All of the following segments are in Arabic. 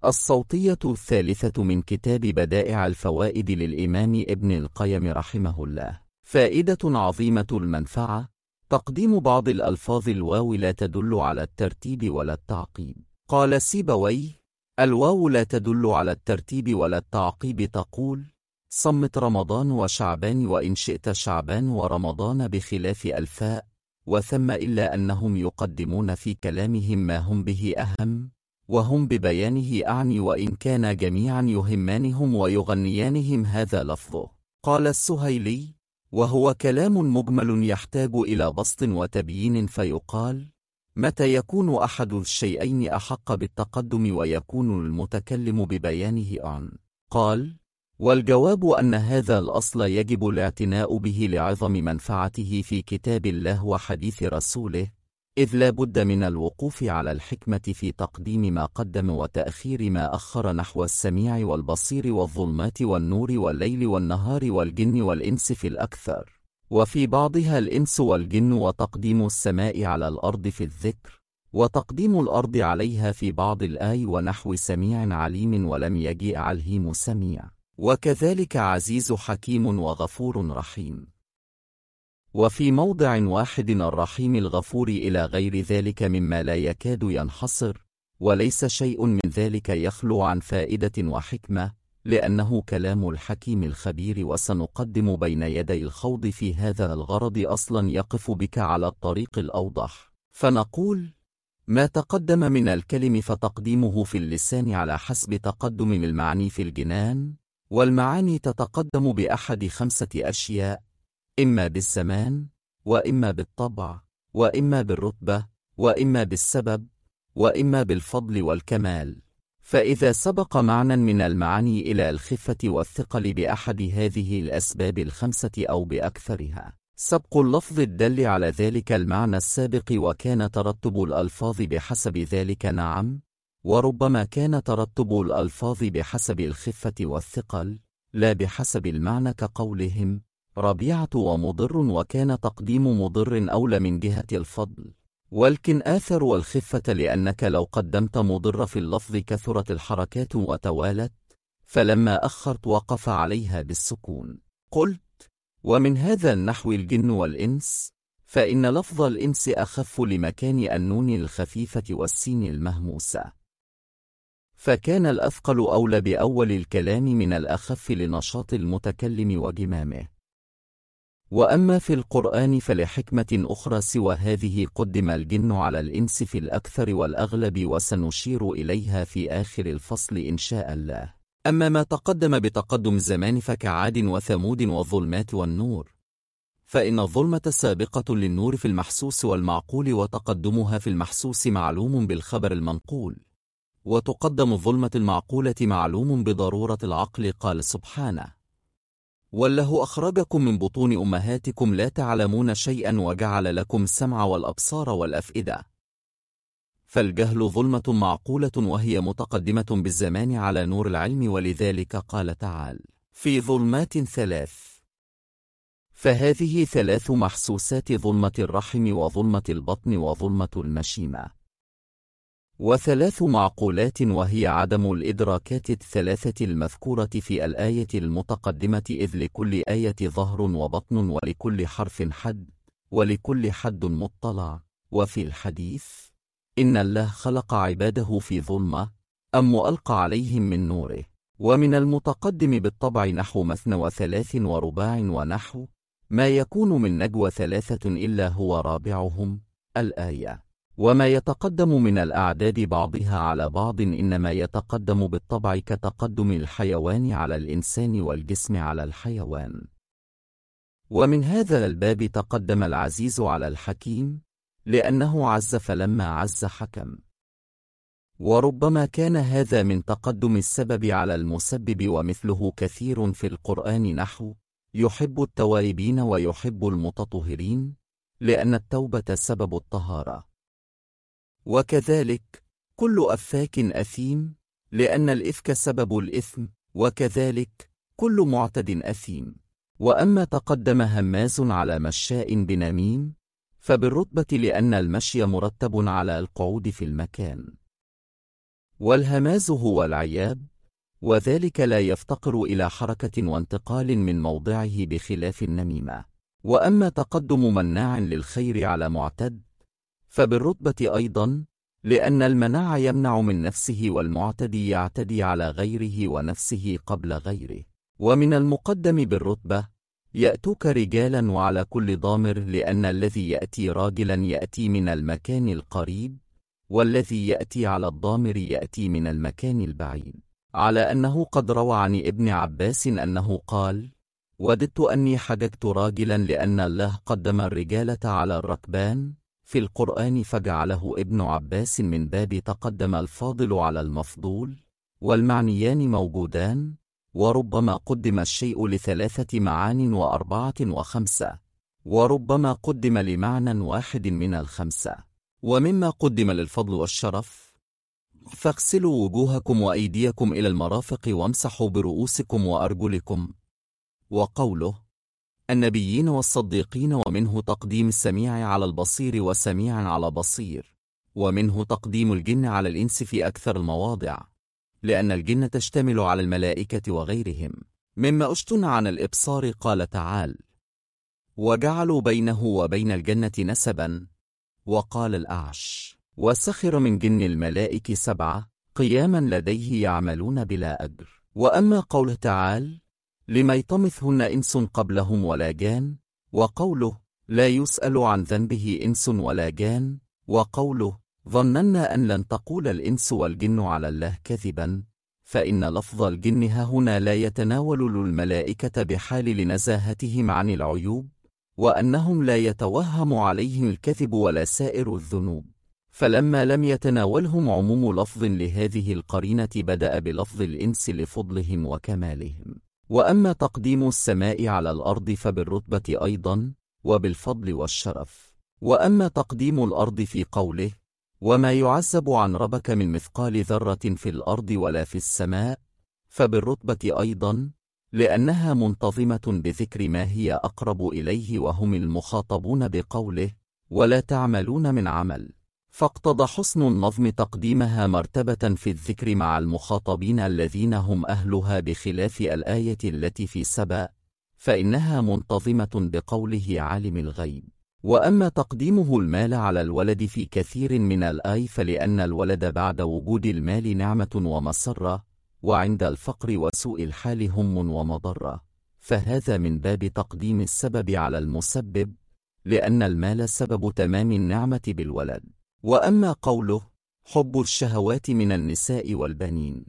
الصوتية الثالثة من كتاب بدائع الفوائد للإمام ابن القيم رحمه الله. فائدة عظيمة المنفعة: تقديم بعض الألفاظ الواو لا تدل على الترتيب ولا التعقيب. قال سيبويه: الواو لا تدل على الترتيب ولا التعقيب. تقول: صمت رمضان وشعبان، وإن شئت شعبان ورمضان، بخلاف الفاء وثم، إلا أنهم يقدمون في كلامهم ما هم به أهم، وهم ببيانه أعني، وإن كان جميعا يهمانهم ويغنيانهم هذا لفظه. قال السهيلي: وهو كلام مجمل يحتاج إلى بسط وتبيين، فيقال: متى يكون أحد الشيئين أحق بالتقدم ويكون المتكلم ببيانه أعن؟ قال: والجواب أن هذا الأصل يجب الاعتناء به لعظم منفعته في كتاب الله وحديث رسوله، إذ لا بد من الوقوف على الحكمة في تقديم ما قدم وتأخير ما أخر، نحو السميع والبصير والظلمات والنور والليل والنهار والجن والإنس في الأكثر، وفي بعضها الإنس والجن، وتقديم السماء على الأرض في الذكر، وتقديم الأرض عليها في بعض الآي، ونحو سميع عليم ولم يجيء عليم سميع، وكذلك عزيز حكيم وغفور رحيم. وفي موضع واحد الرحيم الغفور إلى غير ذلك مما لا يكاد ينحصر، وليس شيء من ذلك يخلو عن فائدة وحكمة، لأنه كلام الحكيم الخبير. وسنقدم بين يدي الخوض في هذا الغرض أصلا يقف بك على الطريق الأوضح، فنقول: ما تقدم من الكلم فتقديمه في اللسان على حسب تقدم المعني في الجنان، والمعاني تتقدم بأحد 5 أشياء: إما بالزمان، وإما بالطبع، وإما بالرتبة، وإما بالسبب، وإما بالفضل والكمال. فإذا سبق معنى من المعاني إلى الخفة والثقل بأحد هذه الأسباب ال5 أو بأكثرها، سبق اللفظ الدل على ذلك المعنى السابق، وكان ترتب الألفاظ بحسب ذلك، نعم، وربما كان ترتب الألفاظ بحسب الخفة والثقل لا بحسب المعنى، كقولهم ربيعة ومضر، وكان تقديم مضر أولى من جهة الفضل والكن آثر والخفة، لأنك لو قدمت مضر في اللفظ كثرت الحركات وتوالت، فلما أخرت وقف عليها بالسكون. قلت: ومن هذا النحو الجن والإنس، فإن لفظ الإنس أخف لمكان النون الخفيفة والسين المهموسة، فكان الأثقل أولى بأول الكلام من الأخف لنشاط المتكلم وجمامه. وأما في القرآن فلحكمة أخرى سوى هذه قدم الجن على الإنس في الأكثر والأغلب، وسنشير إليها في آخر الفصل إن شاء الله. أما ما تقدم بتقدم الزمان فكعاد وثمود والظلمات والنور، فإن الظلمة سابقة للنور في المحسوس والمعقول، وتقدمها في المحسوس معلوم بالخبر المنقول، وتقدم الظلمة المعقولة معلوم بضرورة العقل. قال سبحانه: والله أخرجكم من بطون أمهاتكم لا تعلمون شيئا وجعل لكم السمع والأبصار والأفئدة. فالجهل ظلمة معقولة، وهي متقدمة بالزمان على نور العلم، ولذلك قال تعالى: في ظلمات 3. فهذه 3 محسوسات: ظلمة الرحم، وظلمة البطن، وظلمة المشيمة. و3 معقولات، وهي عدم الإدراكات 3 المذكورة في الآية المتقدمة، إذ لكل آية ظهر وبطن، ولكل حرف حد، ولكل حد مطلع. وفي الحديث: إن الله خلق عباده في ظلمة، أم ألقى عليهم من نوره. ومن المتقدم بالطبع نحو 2 و3 ورباع، ونحو ما يكون من نجوى 3 إلا هو رابعهم الآية. وما يتقدم من الأعداد بعضها على بعض إنما يتقدم بالطبع، كتقدم الحيوان على الإنسان والجسم على الحيوان. ومن هذا الباب تقدم العزيز على الحكيم، لأنه عز فلما عز حكم. وربما كان هذا من تقدم السبب على المسبب، ومثله كثير في القرآن، نحو يحب التوابين ويحب المتطهرين، لأن التوبة سبب الطهارة. وكذلك كل أفاك أثيم، لأن الإفك سبب الإثم، وكذلك كل معتد أثيم. وأما تقدم هماز على مشاء بنميم، فبالرتبة، لأن المشي مرتب على القعود في المكان. والهماز هو العياب، وذلك لا يفتقر إلى حركة وانتقال من موضعه بخلاف النميمة. وأما تقدم مناع للخير على معتد فبالرتبة أيضا، لأن المناع يمنع من نفسه والمعتدي يعتدي على غيره ونفسه قبل غيره. ومن المقدم بالرتبة يأتوك رجالا وعلى كل ضامر، لأن الذي يأتي راجلا يأتي من المكان القريب، والذي يأتي على الضامر يأتي من المكان البعيد، على أنه قد روى عن ابن عباس أنه قال: وددت أني حججت راجلا لأن الله قدم الرجالة على الركبان في القرآن فجعله ابن عباس من باب تقدم الفاضل على المفضول، والمعنيان موجودان، وربما قدم الشيء ل3 معان و4 و5، وربما قدم لمعنى واحد من ال5. ومما قدم للفضل والشرف: فاغسلوا وجوهكم وأيديكم إلى المرافق وامسحوا برؤوسكم وأرجلكم. وقوله: النبيين والصديقين، ومنه تقديم السميع على البصير وسميع على بصير، ومنه تقديم الجن على الإنس في أكثر المواضع، لأن الجن تشتمل على الملائكة وغيرهم. مما أشتن عن الإبصار قال تعالى: وجعلوا بينه وبين الجنة نسبا. وقال الأعش: وسخر من جن الملائكة 7 قياما لديه يعملون بلا أجر. وأما قوله تعالى: لما يطمثهن إنس قبلهم ولا جان، وقوله: لا يسأل عن ذنبه إنس ولا جان، وقوله: ظننا أن لن تقول الإنس والجن على الله كذبا، فإن لفظ الجن هنا لا يتناول الملائكة بحال لنزاهتهم عن العيوب، وأنهم لا يتوهم عليهم الكذب ولا سائر الذنوب، فلما لم يتناولهم عموم لفظ لهذه القرينة بدأ بلفظ الإنس لفضلهم وكمالهم. وأما تقديم السماء على الأرض فبالرتبة أيضا وبالفضل والشرف. وأما تقديم الأرض في قوله: وما يعزب عن ربك من مثقال ذرة في الأرض ولا في السماء، فبالرتبة أيضا، لأنها منتظمة بذكر ما هي أقرب إليه وهم المخاطبون بقوله: ولا تعملون من عمل، فاقتضى حسن النظم تقديمها مرتبة في الذكر مع المخاطبين الذين هم أهلها، بخلاف الآية التي في سبأ، فإنها منتظمة بقوله عالم الغيب. وأما تقديمه المال على الولد في كثير من الآي فلأن الولد بعد وجود المال نعمة ومسرة، وعند الفقر وسوء الحال هم ومضرة، فهذا من باب تقديم السبب على المسبب، لأن المال سبب تمام النعمة بالولد. وأما قوله: حب الشهوات من النساء والبنين،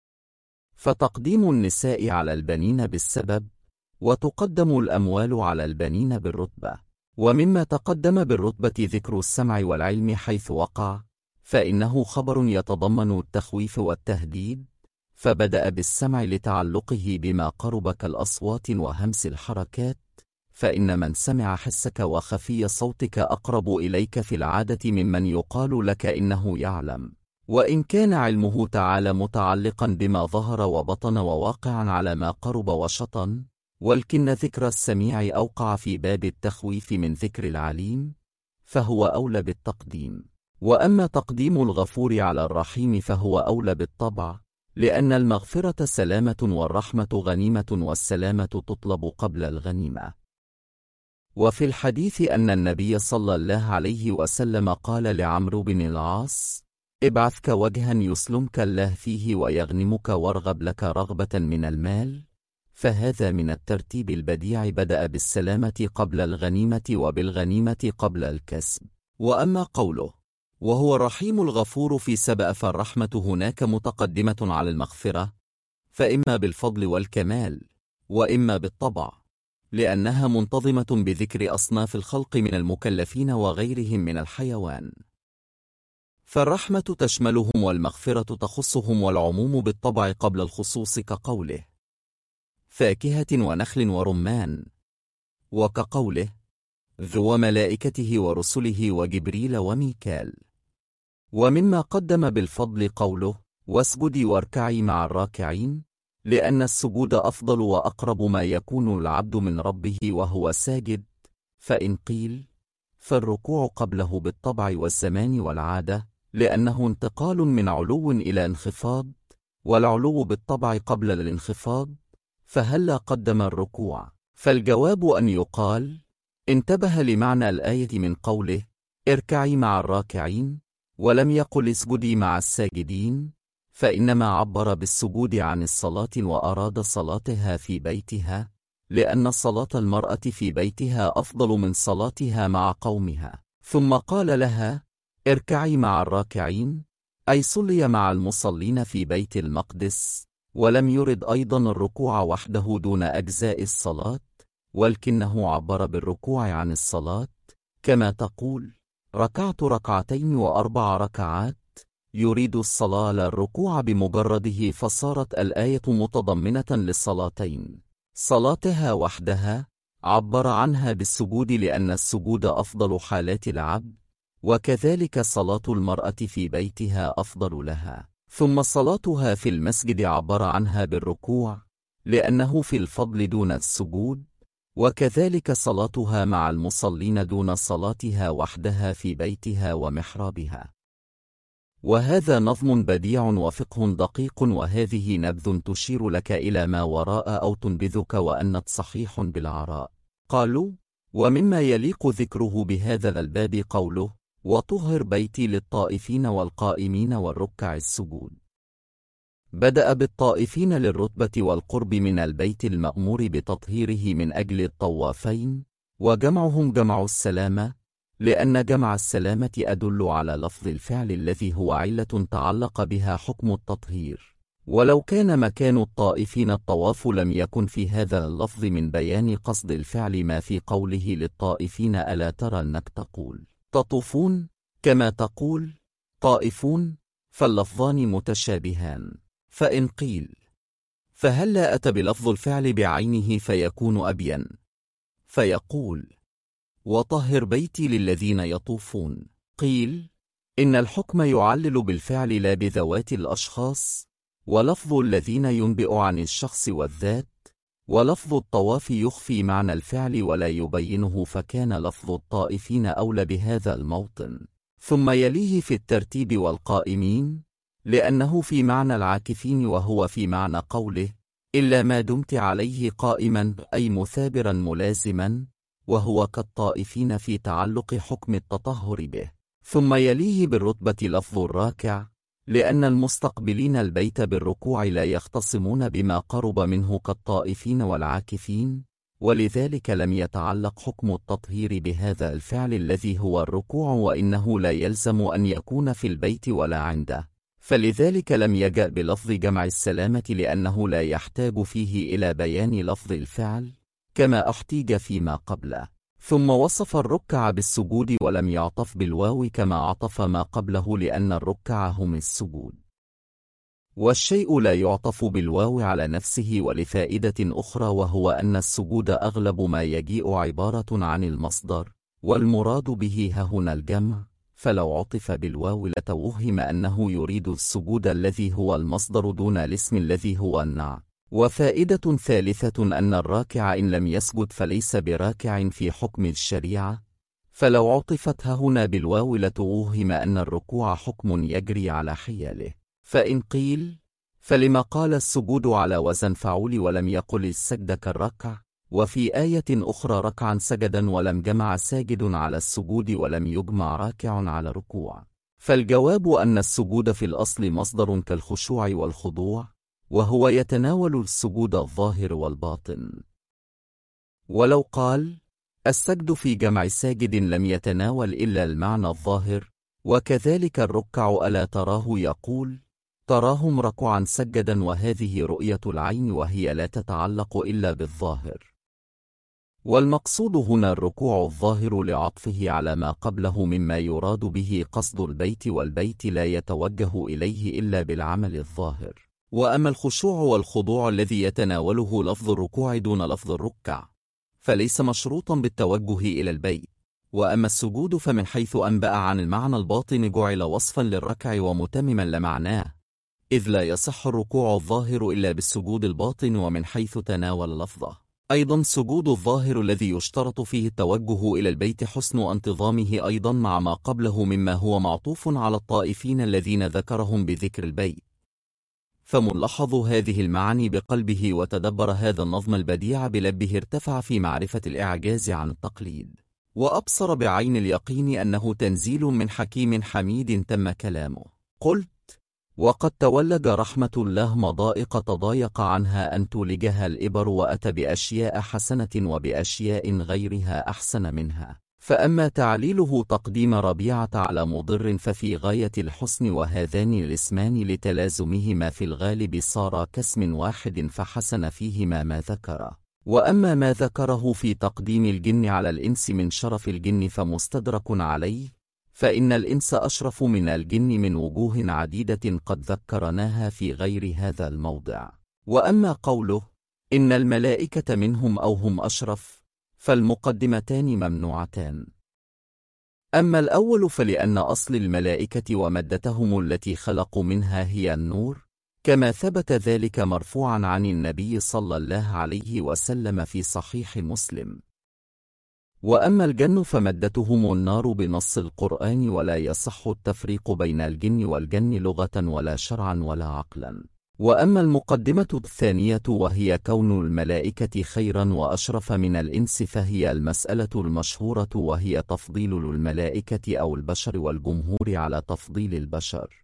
فتقديم النساء على البنين بالسبب، وتقدم الأموال على البنين بالرتبة. ومما تقدم بالرتبة ذكر السمع والعلم حيث وقع، فإنه خبر يتضمن التخويف والتهديد، فبدأ بالسمع لتعلقه بما قرب كالأصوات وهمس الحركات، فإن من سمع حسك وخفي صوتك أقرب إليك في العادة ممن يقال لك إنه يعلم، وإن كان علمه تعالى متعلقا بما ظهر وبطن وواقعا على ما قرب وشطن، ولكن ذكر السميع أوقع في باب التخويف من ذكر العليم، فهو أولى بالتقديم. وأما تقديم الغفور على الرحيم فهو أولى بالطبع، لأن المغفرة سلامة والرحمة غنيمة، والسلامة تطلب قبل الغنيمة. وفي الحديث أن النبي صلى الله عليه وسلم قال لعمرو بن العاص: ابعثك وجها يسلمك الله فيه ويغنمك وارغب لك رغبة من المال، فهذا من الترتيب البديع، بدأ بالسلامة قبل الغنيمة وبالغنيمة قبل الكسب. وأما قوله: وهو الرحيم الغفور في سبأ، فالرحمة هناك متقدمة على المغفرة، فإما بالفضل والكمال وإما بالطبع، لأنها منتظمة بذكر أصناف الخلق من المكلفين وغيرهم من الحيوان، فالرحمة تشملهم والمغفرة تخصهم، والعموم بالطبع قبل الخصوص، كقوله: فاكهة ونخل ورمان، وكقوله: ذو ملائكته ورسله وجبريل وميكال. ومما قدم بالفضل قوله: واسجدي واركعي مع الراكعين، لأن السجود أفضل وأقرب ما يكون العبد من ربه وهو ساجد، فإن قيل: فالركوع قبله بالطبع والزمان والعادة، لأنه انتقال من علو إلى انخفاض، والعلو بالطبع قبل الانخفاض، فهلا قدم الركوع؟ فالجواب أن يقال: انتبه لمعنى الآية من قوله اركعي مع الراكعين، ولم يقل اسجدي مع الساجدين، فإنما عبر بالسجود عن الصلاة وأراد صلاتها في بيتها، لأن صلاة المرأة في بيتها أفضل من صلاتها مع قومها. ثم قال لها اركعي مع الراكعين، أي صلي مع المصلين في بيت المقدس، ولم يرد أيضا الركوع وحده دون أجزاء الصلاة، ولكنه عبر بالركوع عن الصلاة، كما تقول ركعت ركعتين وأربع ركعات، يريد الصلاة لا الركوع بمجرده، فصارت الآية متضمنة للصلاتين. صلاتها وحدها عبر عنها بالسجود لأن السجود أفضل حالات العبد، وكذلك صلاة المرأة في بيتها أفضل لها. ثم صلاتها في المسجد عبر عنها بالركوع لأنه في الفضل دون السجود، وكذلك صلاتها مع المصلين دون صلاتها وحدها في بيتها ومحرابها. وهذا نظم بديع وفقه دقيق، وهذه نبذ تشير لك إلى ما وراء أو تنبذك وأنت صحيح بالعراء. قالوا: ومما يليق ذكره بهذا الباب قوله: وطهر بيتي للطائفين والقائمين والركع السجود. بدأ بالطائفين للرتبة والقرب من البيت المأمور بتطهيره من أجل الطوافين، وجمعهم جمع السلامة، لأن جمع السلامة أدل على لفظ الفعل الذي هو علة تعلق بها حكم التطهير. ولو كان مكان الطائفين الطواف لم يكن في هذا اللفظ من بيان قصد الفعل ما في قوله للطائفين ألا ترى أنك تقول تطوفون كما تقول طائفون، فاللفظان متشابهان. فإن قيل فهلا أتى بلفظ الفعل بعينه فيكون أبين، فيقول وطهر بيتي للذين يطوفون. قيل إن الحكم يعلل بالفعل لا بذوات الأشخاص، ولفظ الذين ينبئ عن الشخص والذات، ولفظ الطواف يخفي معنى الفعل ولا يبينه، فكان لفظ الطائفين أولى بهذا الموطن. ثم يليه في الترتيب والقائمين، لأنه في معنى العاكفين، وهو في معنى قوله إلا ما دمت عليه قائما، أي مثابرا ملازما، وهو كالطائفين في تعلق حكم التطهر به. ثم يليه بالرتبة لفظ الراكع، لأن المستقبلين البيت بالركوع لا يختصمون بما قرب منه كالطائفين والعاكفين، ولذلك لم يتعلق حكم التطهير بهذا الفعل الذي هو الركوع، وإنه لا يلزم أن يكون في البيت ولا عنده، فلذلك لم يجأ بلفظ جمع السلامة لأنه لا يحتاج فيه إلى بيان لفظ الفعل كما احتيج فيما قبله. ثم وصف الركع بالسجود ولم يعطف بالواو كما عطف ما قبله، لأن الركع هم السجود، والشيء لا يعطف بالواو على نفسه ولفائدة أخرى، وهو أن السجود أغلب ما يجيء عبارة عن المصدر، والمراد به هنا الجمع، فلو عطف بالواو لتوهم أنه يريد السجود الذي هو المصدر دون الاسم الذي هو النعت. وفائدة ثالثة أن الراكع إن لم يسجد فليس براكع في حكم الشريعة، فلو عطفت هنا بالواو لتوهم أن الركوع حكم يجري على حياله. فإن قيل فلما قال السجود على وزن فعول ولم يقل السجد كالركع، وفي آية أخرى ركعا سجدا ولم جمع ساجد على السجود ولم يجمع راكع على ركوع؟ فالجواب أن السجود في الأصل مصدر كالخشوع والخضوع، وهو يتناول السجود الظاهر والباطن. ولو قال السجد في جمع ساجد لم يتناول إلا المعنى الظاهر، وكذلك الركع ألا تراه يقول تراهم ركعا سجدا، وهذه رؤية العين وهي لا تتعلق إلا بالظاهر. والمقصود هنا الركوع الظاهر لعطفه على ما قبله مما يراد به قصد البيت، والبيت لا يتوجه إليه إلا بالعمل الظاهر. وأما الخشوع والخضوع الذي يتناوله لفظ الركوع دون لفظ الركع فليس مشروطا بالتوجه إلى البيت. وأما السجود فمن حيث أنبأ عن المعنى الباطن جعل وصفا للركع ومتمما لمعناه، إذ لا يصح الركوع الظاهر إلا بالسجود الباطن، ومن حيث تناول لفظه أيضا سجود الظاهر الذي يشترط فيه التوجه إلى البيت حسن انتظامه أيضا مع ما قبله مما هو معطوف على الطائفين الذين ذكرهم بذكر البيت. فملاحظ هذه المعاني بقلبه وتدبر هذا النظم البديع بلبه ارتفع في معرفة الإعجاز عن التقليد، وأبصر بعين اليقين أنه تنزيل من حكيم حميد تم كلامه. قلت: وقد تولج رحمة الله مضائق تضايق عنها أن تولجها الإبر، وأتى بأشياء حسنة وبأشياء غيرها أحسن منها. فأما تعليله تقديم ربيعة على مضر ففي غاية الحسن، وهذان الاسمان لتلازمهما في الغالب صار كاسم واحد فحسن فيهما ما ذكر. وأما ما ذكره في تقديم الجن على الإنس من شرف الجن فمستدرك عليه، فإن الإنس أشرف من الجن من وجوه عديدة قد ذكرناها في غير هذا الموضع. وأما قوله إن الملائكة منهم أو هم أشرف، فالمقدمتان ممنوعتان. أما الأول فلأن أصل الملائكة ومادتهم التي خلقوا منها هي النور، كما ثبت ذلك مرفوعا عن النبي صلى الله عليه وسلم في صحيح مسلم. وأما الجن فمادتهم النار بنص القرآن، ولا يصح التفريق بين الجن والجن لغة ولا شرعا ولا عقلا. وأما المقدمة الثانية وهي كون الملائكة خيرا وأشرف من الإنس فهي المسألة المشهورة، وهي تفضيل الملائكة أو البشر والجمهور على تفضيل البشر.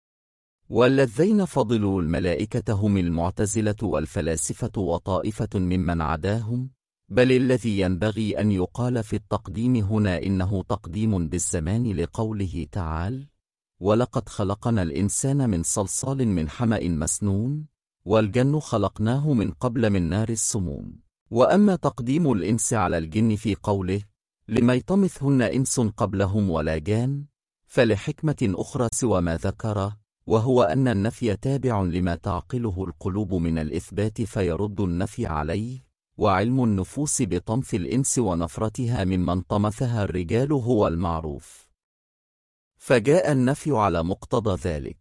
والذين فضلوا الملائكة هم المعتزلة والفلاسفة وطائفة ممن عداهم، بل الذي ينبغي أن يقال في التقديم هنا إنه تقديم بالزمان لقوله تعالى: ولقد خلقنا الإنسان من صلصال من حمأ مسنون، والجن خلقناه من قبل من نار السموم. وأما تقديم الإنس على الجن في قوله لم يطمثهن إنس قبلهم ولا جان، فلحكمة أخرى سوى ما ذكر، وهو أن النفي تابع لما تعقله القلوب من الإثبات فيرد النفي عليه، وعلم النفوس بطمث الإنس ونفرتها ممن طمثها الرجال هو المعروف، فجاء النفي على مقتضى ذلك،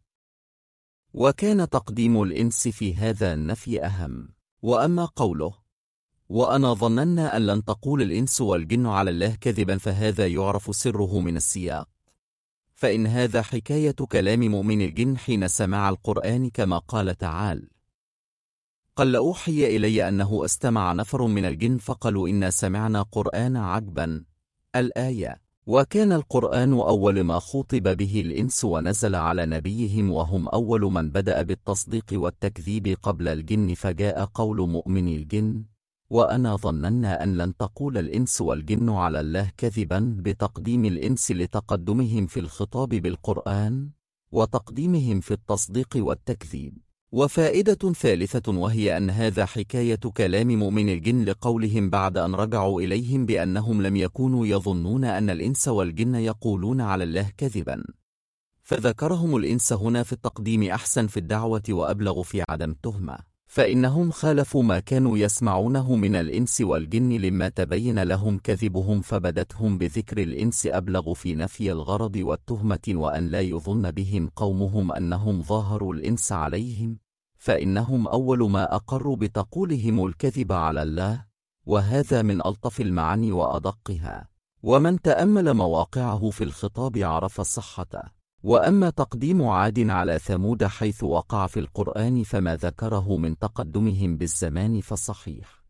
وكان تقديم الإنس في هذا النفي أهم. وأما قوله وأنا ظننا أن لن تقول الإنس والجن على الله كذبا، فهذا يعرف سره من السياق، فإن هذا حكاية كلام مؤمن الجن حين سمع القرآن، كما قال تعالى: قال أوحي إلي أنه استمع نفر من الجن فقالوا إنا سمعنا قرآن عجبا. الآية. وكان القرآن أول ما خوطب به الإنس ونزل على نبيهم، وهم أول من بدأ بالتصديق والتكذيب قبل الجن، فجاء قول مؤمن الجن وأنا ظننا أن لن تقول الإنس والجن على الله كذبا، بتقديم الإنس لتقدمهم في الخطاب بالقرآن وتقديمهم في التصديق والتكذيب. وفائدة ثالثة وهي أن هذا حكاية كلام مؤمن الجن لقولهم بعد أن رجعوا إليهم بأنهم لم يكونوا يظنون أن الإنس والجن يقولون على الله كذبا، فذكرهم الإنس هنا في التقديم أحسن في الدعوة وأبلغ في عدم التهمة، فإنهم خالفوا ما كانوا يسمعونه من الإنس والجن لما تبين لهم كذبهم، فبدتهم بذكر الإنس أبلغ في نفي الغرض والتهمة، وأن لا يظن بهم قومهم أنهم ظاهروا الإنس عليهم، فإنهم أول ما أقروا بتقولهم الكذب على الله، وهذا من ألطف المعاني وأدقها، ومن تأمل مواقعه في الخطاب عرف صحته. وأما تقديم عاد على ثمود حيث وقع في القرآن فما ذكره من تقدمهم بالزمان فصحيح،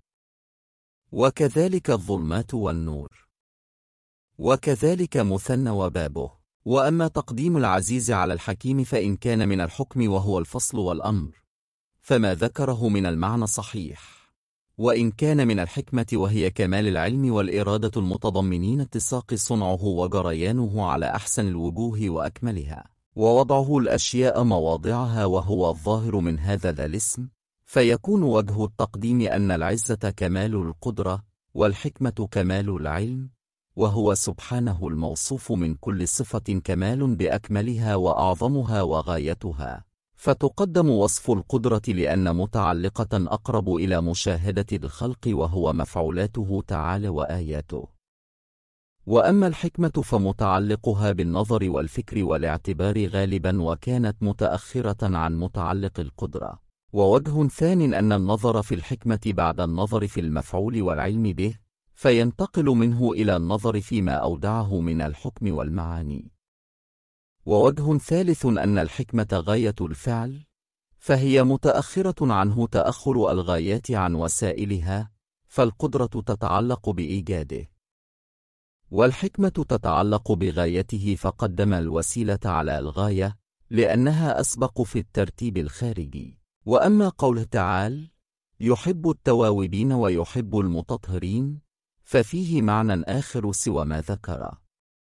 وكذلك الظلمات والنور، وكذلك مثنى وبابه. وأما تقديم العزيز على الحكيم فإن كان من الحكم وهو الفصل والأمر فما ذكره من المعنى صحيح، وإن كان من الحكمة وهي كمال العلم والإرادة المتضمنين اتساق صنعه وجريانه على أحسن الوجوه وأكملها، ووضعه الأشياء مواضعها وهو الظاهر من هذا الاسم، فيكون وجه التقديم أن العزة كمال القدرة والحكمة كمال العلم، وهو سبحانه الموصوف من كل صفة كمال بأكملها وأعظمها وغايتها، فتقدم وصف القدرة لأن متعلقة أقرب إلى مشاهدة الخلق وهو مفعولاته تعالى وآياته. وأما الحكمة فمتعلقها بالنظر والفكر والاعتبار غالبا، وكانت متأخرة عن متعلق القدرة. ووجه ثان أن النظر في الحكمة بعد النظر في المفعول والعلم به، فينتقل منه إلى النظر فيما أودعه من الحكم والمعاني. ووجه ثالث أن الحكمة غاية الفعل، فهي متأخرة عنه تأخر الغايات عن وسائلها، فالقدرة تتعلق بإيجاده، والحكمة تتعلق بغايته، فقدم الوسيلة على الغاية لأنها أسبق في الترتيب الخارجي. وأما قوله تعالى يحب التوابين ويحب المتطهرين، ففيه معنى آخر سوى ما ذكر،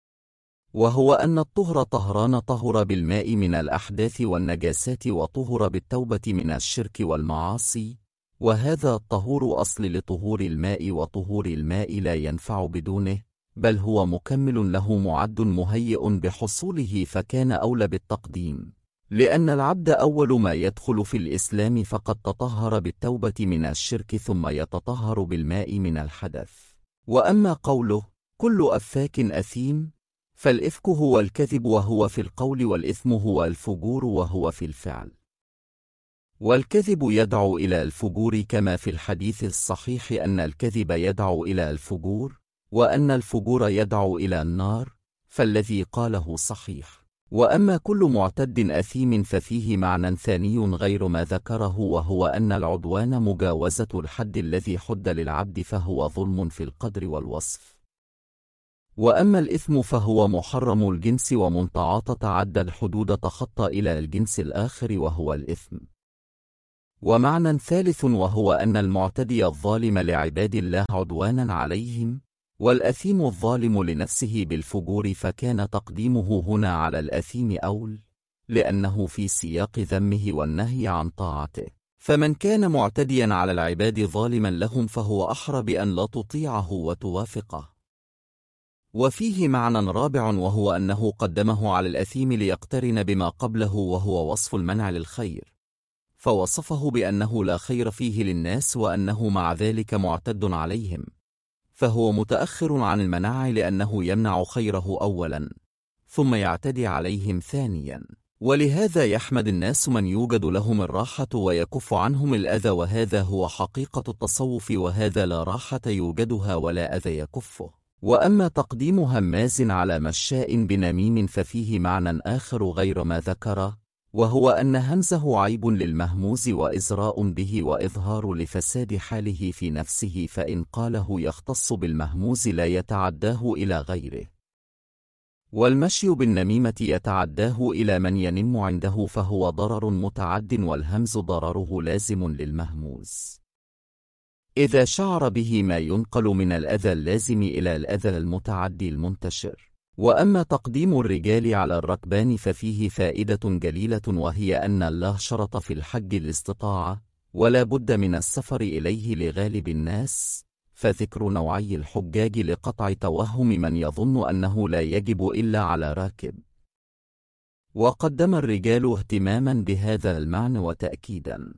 وهو أن الطهر طهران: طهر بالماء من الأحداث والنجاسات، وطهر بالتوبة من الشرك والمعاصي، وهذا الطهور أصل لطهور الماء، وطهور الماء لا ينفع بدونه، بل هو مكمل له معد مهيئ بحصوله، فكان أولى بالتقديم، لأن العبد أول ما يدخل في الإسلام فقد تطهر بالتوبة من الشرك، ثم يتطهر بالماء من الحدث. وأما قوله كل أفاك أثيم، فالإفك هو الكذب وهو في القول، والإثم هو الفجور وهو في الفعل. والكذب يدعو إلى الفجور، كما في الحديث الصحيح أن الكذب يدعو إلى الفجور، وأن الفجور يدعو إلى النار، فالذي قاله صحيح. وأما كل معتد أثيم ففيه معنى ثاني غير ما ذكره، وهو أن العدوان مجاوزة الحد الذي حد للعبد، فهو ظلم في القدر والوصف. وأما الإثم فهو محرم الجنس، ومن تعدى الحدود تخطى إلى الجنس الآخر وهو الإثم. ومعنى ثالث وهو أن المعتدي الظالم لعباد الله عدوانا عليهم، والأثيم الظالم لنفسه بالفجور، فكان تقديمه هنا على الأثيم أول، لأنه في سياق ذمه والنهي عن طاعته، فمن كان معتديا على العباد ظالما لهم فهو أحرى بأن لا تطيعه وتوافقه. وفيه معنى رابع وهو أنه قدمه على الأثيم ليقترن بما قبله، وهو وصف المنع للخير، فوصفه بأنه لا خير فيه للناس، وأنه مع ذلك معتد عليهم، فهو متأخر عن المنع لأنه يمنع خيره أولا ثم يعتدي عليهم ثانيا. ولهذا يحمد الناس من يوجد لهم الراحة ويكف عنهم الأذى، وهذا هو حقيقة التصوف، وهذا لا راحة يوجدها ولا أذى يكفه. وأما تقديم هماز على مشاء بنميم ففيه معنى آخر غير ما ذكر، وهو أن همزه عيب للمهموز وإزراء به وإظهار لفساد حاله في نفسه، فإن قاله يختص بالمهموز لا يتعداه إلى غيره، والمشي بالنميمة يتعداه إلى من ينم عنده، فهو ضرر متعد، والهمز ضرره لازم للمهموز إذا شعر به ما ينقل من الأذى اللازم إلى الأذى المتعدي المنتشر. وأما تقديم الرجال على الركبان ففيه فائدة جليلة، وهي أن الله شرط في الحج الاستطاعة، ولا بد من السفر إليه لغالب الناس، فذكر نوعي الحجاج لقطع توهم من يظن أنه لا يجب إلا على راكب. وقدم الرجال اهتماما بهذا المعنى وتأكيدا.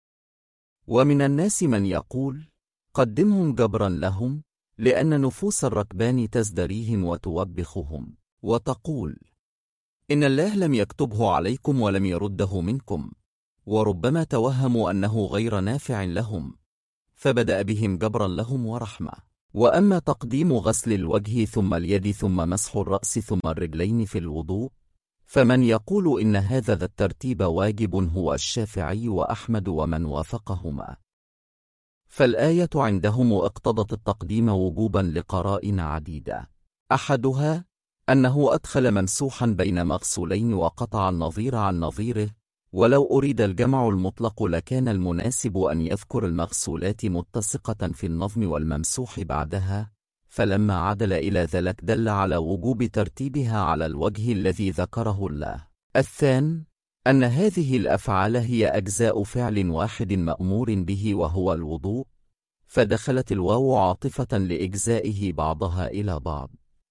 ومن الناس من يقول قدمهم جبرا لهم، لأن نفوس الركبان تزدريهم وتوبخهم، وتقول إن الله لم يكتبه عليكم ولم يرده منكم، وربما توهموا أنه غير نافع لهم، فبدأ بهم جبرا لهم ورحمة. وأما تقديم غسل الوجه ثم اليد ثم مسح الرأس ثم الرجلين في الوضوء، فمن يقول إن هذا الترتيب واجب هو الشافعي وأحمد ومن وافقهما، فالآية عندهم اقتضت التقديم وجوبا لقرائن عديدة، أحدها أنه أدخل ممسوحا بين مغسولين وقطع النظير عن نظيره، ولو أريد الجمع المطلق لكان المناسب أن يذكر المغسولات متسقة في النظم والممسوح بعدها، فلما عدل إلى ذلك دل على وجوب ترتيبها على الوجه الذي ذكره الله. الثاني أن هذه الأفعال هي أجزاء فعل واحد مأمور به وهو الوضوء، فدخلت الواو عاطفة لإجزائه بعضها إلى بعض،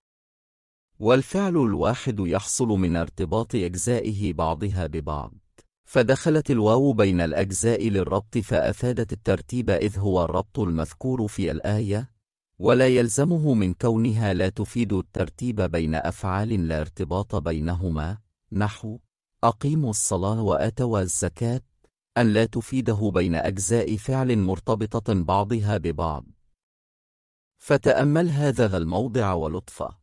والفعل الواحد يحصل من ارتباط أجزائه بعضها ببعض، فدخلت الواو بين الأجزاء للربط فأفادت الترتيب، إذ هو الربط المذكور في الآية، ولا يلزمه من كونها لا تفيد الترتيب بين أفعال لا ارتباط بينهما، نحو أقيموا الصلاة وآتوا الزكاة، أن لا تفيده بين أجزاء فعل مرتبطة بعضها ببعض. فتأمل هذا الموضع ولطفه.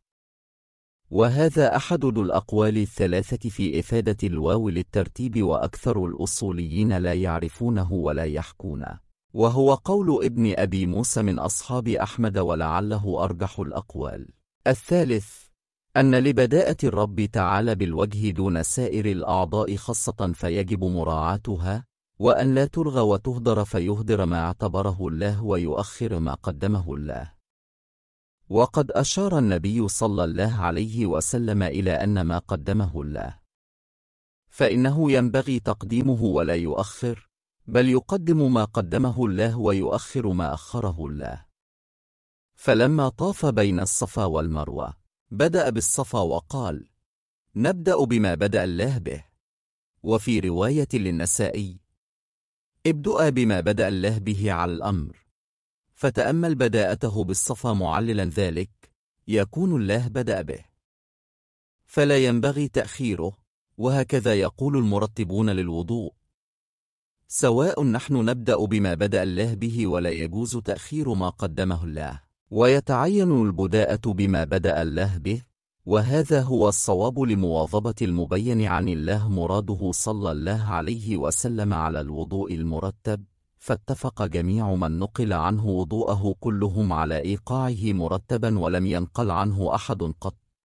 وهذا أحد الأقوال الثلاثة في إفادة الواو للترتيب، وأكثر الأصوليين لا يعرفونه ولا يحكونه، وهو قول ابن أبي موسى من أصحاب أحمد، ولعله أرجح الأقوال. الثالث أن لبداءة الرب تعالى بالوجه دون سائر الأعضاء خاصة فيجب مراعاتها، وأن لا تلغى وتهدر فيهدر ما اعتبره الله ويؤخر ما قدمه الله. وقد أشار النبي صلى الله عليه وسلم إلى أن ما قدمه الله فإنه ينبغي تقديمه ولا يؤخر، بل يقدم ما قدمه الله ويؤخر ما أخره الله. فلما طاف بين الصفا والمروة بدأ بالصفا وقال: نبدأ بما بدأ الله به. وفي رواية للنسائي: ابدأ بما بدأ الله به على الأمر. فتأمل بداءته بالصفا معللا ذلك، يكون الله بدأ به فلا ينبغي تأخيره. وهكذا يقول المرتبون للوضوء: سواء نحن نبدأ بما بدأ الله به ولا يجوز تأخير ما قدمه الله، ويتعين البداءة بما بدأ الله به. وهذا هو الصواب لمواظبة المبين عن الله مراده صلى الله عليه وسلم على الوضوء المرتب. فاتفق جميع من نقل عنه وضوءه كلهم على إيقاعه مرتبا، ولم ينقل عنه أحد قط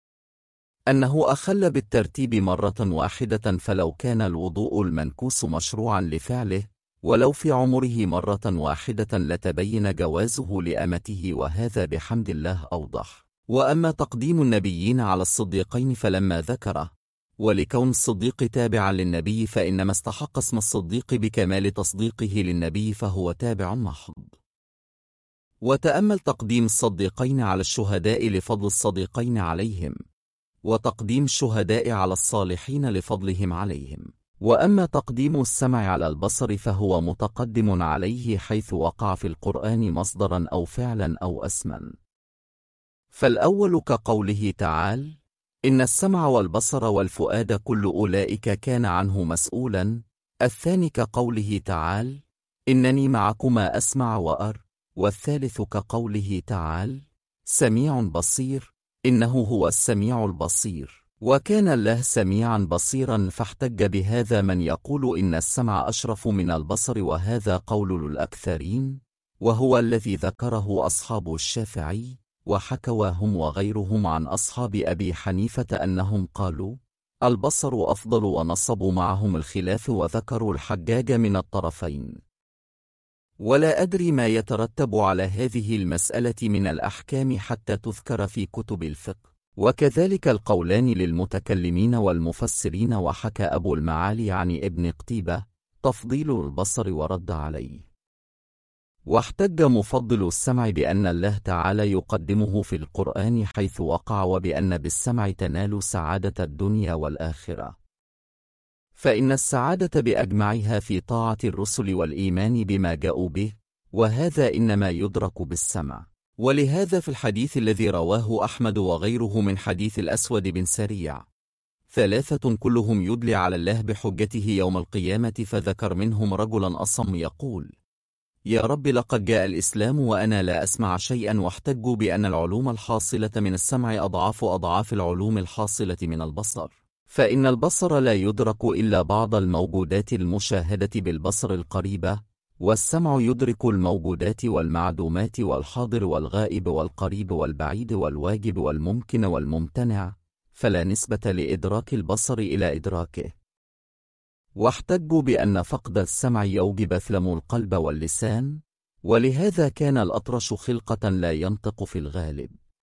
أنه أخل بالترتيب مرة واحدة. فلو كان الوضوء المنكوس مشروعا لفعله ولو في عمره مرة واحدة لتبين جوازه لأمته، وهذا بحمد الله أوضح. وأما تقديم النبيين على الصديقين فلما ذكره، ولكون الصديق تابعا للنبي فإنما استحق اسم الصديق بكمال تصديقه للنبي، فهو تابع محض. وتأمل تقديم الصديقين على الشهداء لفضل الصديقين عليهم، وتقديم الشهداء على الصالحين لفضلهم عليهم. وأما تقديم السمع على البصر فهو متقدم عليه، حيث وقع في القرآن مصدرا أو فعلا أو اسما. فالأول كقوله تعالى: إن السمع والبصر والفؤاد كل أولئك كان عنه مسؤولا. الثاني كقوله تعالى: إنني معكما أسمع وأر. والثالث كقوله تعالى: سميع بصير، إنه هو السميع البصير. وكان الله سميعا بصيرا، فاحتج بهذا من يقول إن السمع أشرف من البصر، وهذا قول الأكثرين، وهو الذي ذكره أصحاب الشافعي، وحكوا هم وغيرهم عن أصحاب أبي حنيفة أنهم قالوا: البصر أفضل، ونصبوا معهم الخلاف وذكروا الحجاج من الطرفين. ولا أدري ما يترتب على هذه المسألة من الأحكام حتى تذكر في كتب الفقه، وكذلك القولان للمتكلمين والمفسرين. وحكى أبو المعالي عن ابن قتيبة تفضيل البصر ورد عليه. واحتج مفضل السمع بأن الله تعالى يقدمه في القرآن حيث وقع، وبأن بالسمع تنال سعادة الدنيا والآخرة، فإن السعادة بأجمعها في طاعة الرسل والإيمان بما جاءوا به، وهذا إنما يدرك بالسمع. ولهذا في الحديث الذي رواه أحمد وغيره من حديث الأسود بن سريع: ثلاثة كلهم يدلي على الله بحجته يوم القيامة، فذكر منهم رجلا أصم يقول: يا رب لقد جاء الإسلام وأنا لا أسمع شيئا. واحتجوا بأن العلوم الحاصلة من السمع أضعاف العلوم الحاصلة من البصر، فإن البصر لا يدرك إلا بعض الموجودات المشاهدة بالبصر القريبة، والسمع يدرك الموجودات والمعدومات والحاضر والغائب والقريب والبعيد والواجب والممكن والممتنع، فلا نسبة لإدراك البصر إلى إدراكه. واحتجوا بأن فقد السمع يوجب أثلم القلب واللسان، ولهذا كان الأطرش خلقة لا ينطق في الغالب.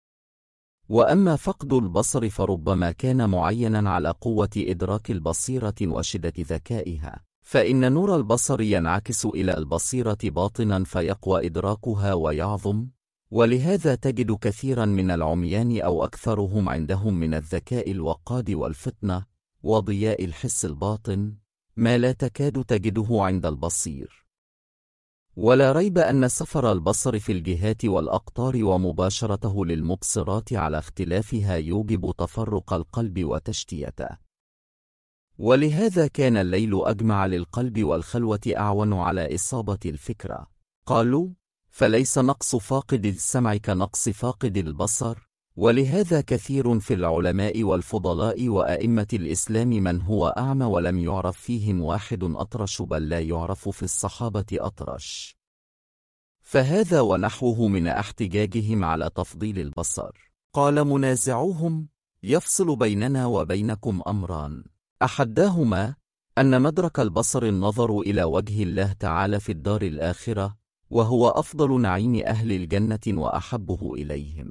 وأما فقد البصر فربما كان معينا على قوة إدراك البصيرة وشدة ذكائها، فإن نور البصر ينعكس إلى البصيرة باطنا فيقوى إدراكها ويعظم. ولهذا تجد كثيرا من العميان أو أكثرهم عندهم من الذكاء الوقاد والفطنة وضياء الحس الباطن ما لا تكاد تجده عند البصير. ولا ريب أن سفر البصر في الجهات والأقطار ومباشرته للمبصرات على اختلافها يوجب تفرق القلب وتشتيته. ولهذا كان الليل أجمع للقلب والخلوة أعون على إصابة الفكرة. قالوا: فليس نقص فاقد السمع كنقص فاقد البصر. ولهذا كثير في العلماء والفضلاء وأئمة الإسلام من هو أعمى ولم يعرف فيهم واحد أطرش، بل لا يعرف في الصحابة أطرش. فهذا ونحوه من احتجاجهم على تفضيل البصر. قال منازعوهم: يفصل بيننا وبينكم أمران، أحداهما أن مدرك البصر النظر إلى وجه الله تعالى في الدار الآخرة، وهو أفضل نعيم أهل الجنة وأحبه إليهم،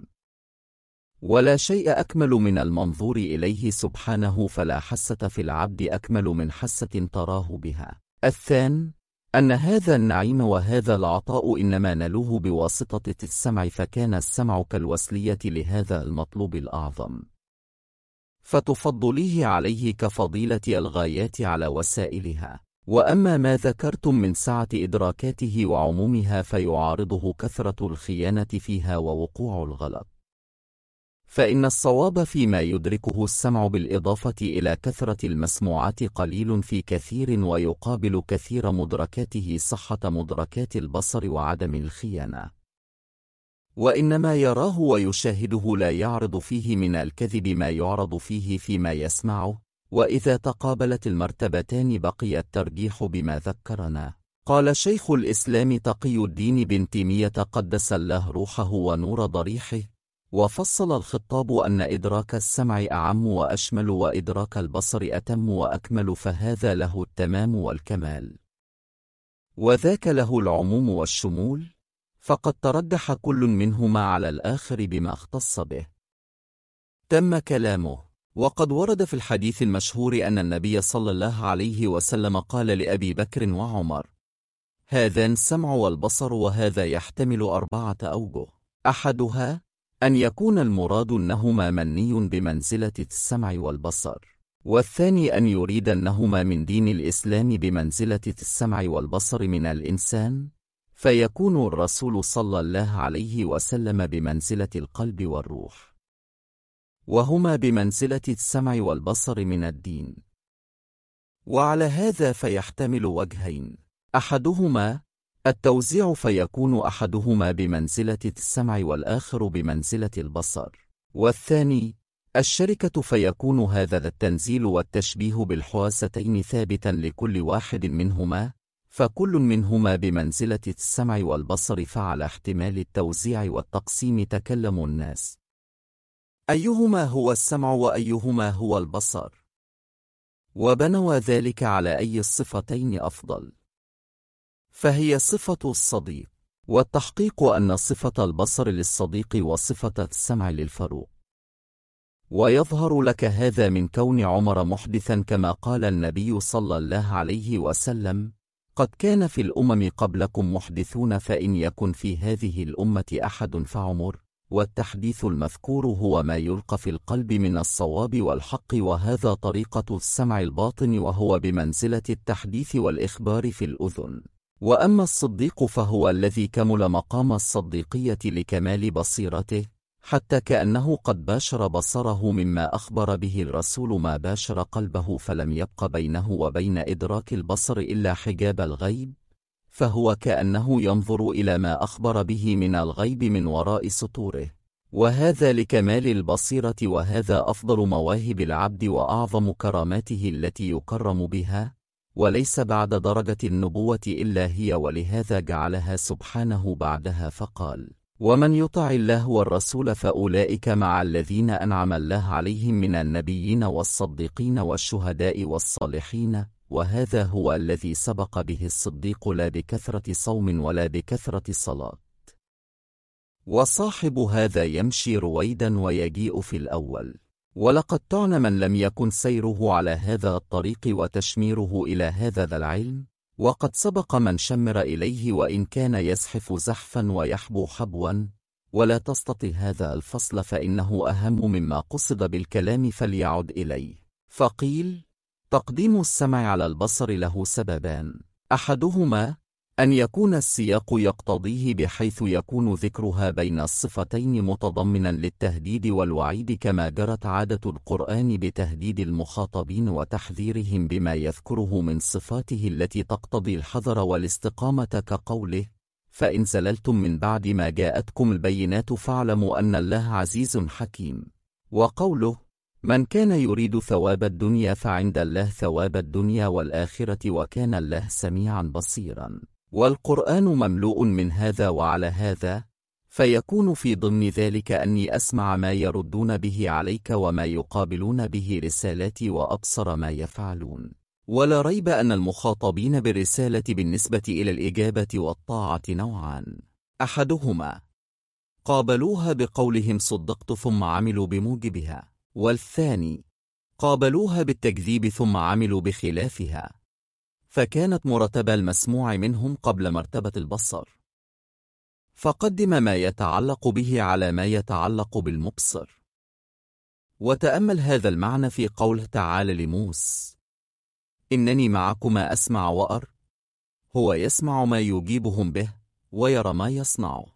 ولا شيء أكمل من المنظور إليه سبحانه، فلا حسة في العبد أكمل من حسة تراه بها. الثان أن هذا النعيم وهذا العطاء إنما نلوه بواسطة السمع، فكان السمع كالوسيلة لهذا المطلوب الأعظم، فتفضليه عليه كفضيلة الغايات على وسائلها. وأما ما ذكرتم من سعة إدراكاته وعمومها فيعارضه كثرة الخيانة فيها ووقوع الغلط. فإن الصواب فيما يدركه السمع بالإضافة إلى كثرة المسموعات قليل في كثير، ويقابل كثير مدركاته صحة مدركات البصر وعدم الخيانة. وإنما يراه ويشاهده لا يعرض فيه من الكذب ما يعرض فيه فيما يسمعه. وإذا تقابلت المرتبتان بقي الترجيح بما ذكرنا. قال شيخ الإسلام تقي الدين بن تيمية قدس الله روحه ونور ضريحه: وفصل الخطاب أن إدراك السمع أعم وأشمل، وإدراك البصر أتم وأكمل، فهذا له التمام والكمال، وذاك له العموم والشمول، فقد ترجح كل منهما على الآخر بما اختص به. تم كلامه. وقد ورد في الحديث المشهور أن النبي صلى الله عليه وسلم قال لأبي بكر وعمر: هذان السمع والبصر، وهذا يحتمل 4 أوجه. أحدها أن يكون المراد أنهما مني بمنزلة السمع والبصر، والثاني أن يريد أنهما من دين الإسلام بمنزلة السمع والبصر من الإنسان، فيكون الرسول صلى الله عليه وسلم بمنزلة القلب والروح، وهما بمنزلة السمع والبصر من الدين. وعلى هذا فيحتمل وجهين: أحدهما التوزيع، فيكون أحدهما بمنزلة السمع والآخر بمنزلة البصر، والثاني الشركة، فيكون هذا التنزيل والتشبيه بالحواستين ثابتا لكل واحد منهما، فكل منهما بمنزلة السمع والبصر. فعلى احتمال التوزيع والتقسيم تكلم الناس: أيهما هو السمع وأيهما هو البصر؟ وبنوا ذلك على أي الصفتين أفضل، فهي صفة الصديق، والتحقيق أن صفة البصر للصديق وصفة السمع للفروق. ويظهر لك هذا من كون عمر محدثا، كما قال النبي صلى الله عليه وسلم: قد كان في الأمم قبلكم محدثون، فإن يكن في هذه الأمة أحد فعمر. والتحديث المذكور هو ما يلقى في القلب من الصواب والحق، وهذا طريقة السمع الباطن، وهو بمنزلة التحديث والإخبار في الأذن. وأما الصديق فهو الذي كمل مقام الصديقية لكمال بصيرته، حتى كأنه قد باشر بصره مما أخبر به الرسول ما باشر قلبه، فلم يبق بينه وبين إدراك البصر إلا حجاب الغيب، فهو كأنه ينظر إلى ما أخبر به من الغيب من وراء سطوره. وهذا لكمال البصيرة، وهذا أفضل مواهب العبد وأعظم كراماته التي يكرم بها، وليس بعد درجة النبوة إلا هي، ولهذا جعلها سبحانه بعدها فقال: ومن يطع الله والرسول فأولئك مع الذين أنعم الله عليهم من النبيين والصديقين والشهداء والصالحين. وهذا هو الذي سبق به الصديق، لا بكثرة صوم ولا بكثرة صلاة. وصاحب هذا يمشي رويدا ويجيء في الأول، ولقد طعن من لم يكن سيره على هذا الطريق وتشميره إلى هذا العلم، وقد سبق من شمر إليه، وإن كان يزحف زحفا ويحبو حبوا. ولا تستطيع هذا الفصل، فإنه أهم مما قصد بالكلام، فليعد إليه. فقيل: تقديم السمع على البصر له سببان: أحدهما أن يكون السياق يقتضيه بحيث يكون ذكرها بين الصفتين متضمنا للتهديد والوعيد، كما جرت عادة القرآن بتهديد المخاطبين وتحذيرهم بما يذكره من صفاته التي تقتضي الحذر والاستقامة، كقوله: فإن زللتم من بعد ما جاءتكم البينات فاعلموا أن الله عزيز حكيم، وقوله: من كان يريد ثواب الدنيا فعند الله ثواب الدنيا والآخرة وكان الله سميعا بصيرا. والقرآن مملوء من هذا وعلى هذا، فيكون في ضمن ذلك أني أسمع ما يردون به عليك وما يقابلون به رسالتي وأبصر ما يفعلون. ولا ريب أن المخاطبين بالرسالة بالنسبة إلى الإجابة والطاعة نوعان: أحدهما قابلوها بقولهم صدقت ثم عملوا بموجبها، والثاني قابلوها بالتكذيب ثم عملوا بخلافها، فكانت مرتبة المسموع منهم قبل مرتبة البصر. فقدم ما يتعلق به على ما يتعلق بالمبصر. وتأمل هذا المعنى في قوله تعالى لموسى: إنني معكما أسمع وأرى. هو يسمع ما يجيبهم به ويرى ما يصنعه.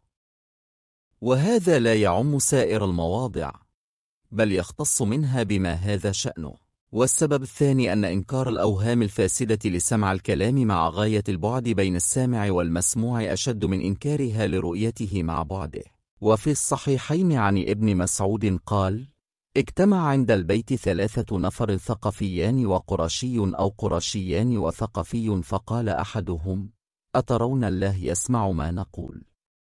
وهذا لا يعم سائر المواضع، بل يختص منها بما هذا شأنه. والسبب الثاني أن إنكار الأوهام الفاسدة لسمع الكلام مع غاية البعد بين السامع والمسموع أشد من إنكارها لرؤيته مع بعده. وفي الصحيحين عن ابن مسعود قال: اجتمع عند البيت 3 نفر ثقفيان وقرشي أو قرشيان وثقفي، فقال أحدهم: أترون الله يسمع ما نقول؟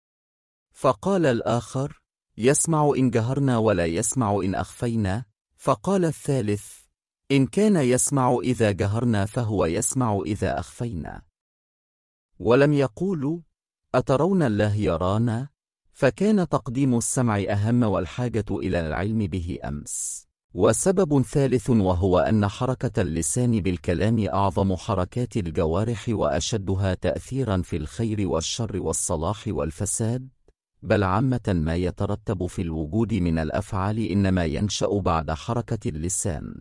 فقال الآخر: يسمع إن جهرنا ولا يسمع إن أخفينا. فقال الثالث: إن كان يسمع إذا جهرنا فهو يسمع إذا أخفينا. ولم يقولوا: أترون الله يرانا؟ فكان تقديم السمع أهم والحاجة إلى العلم به أمس. وسبب ثالث، وهو أن حركة اللسان بالكلام أعظم حركات الجوارح وأشدها تأثيرا في الخير والشر والصلاح والفساد، بل عامة ما يترتب في الوجود من الأفعال إنما ينشأ بعد حركة اللسان.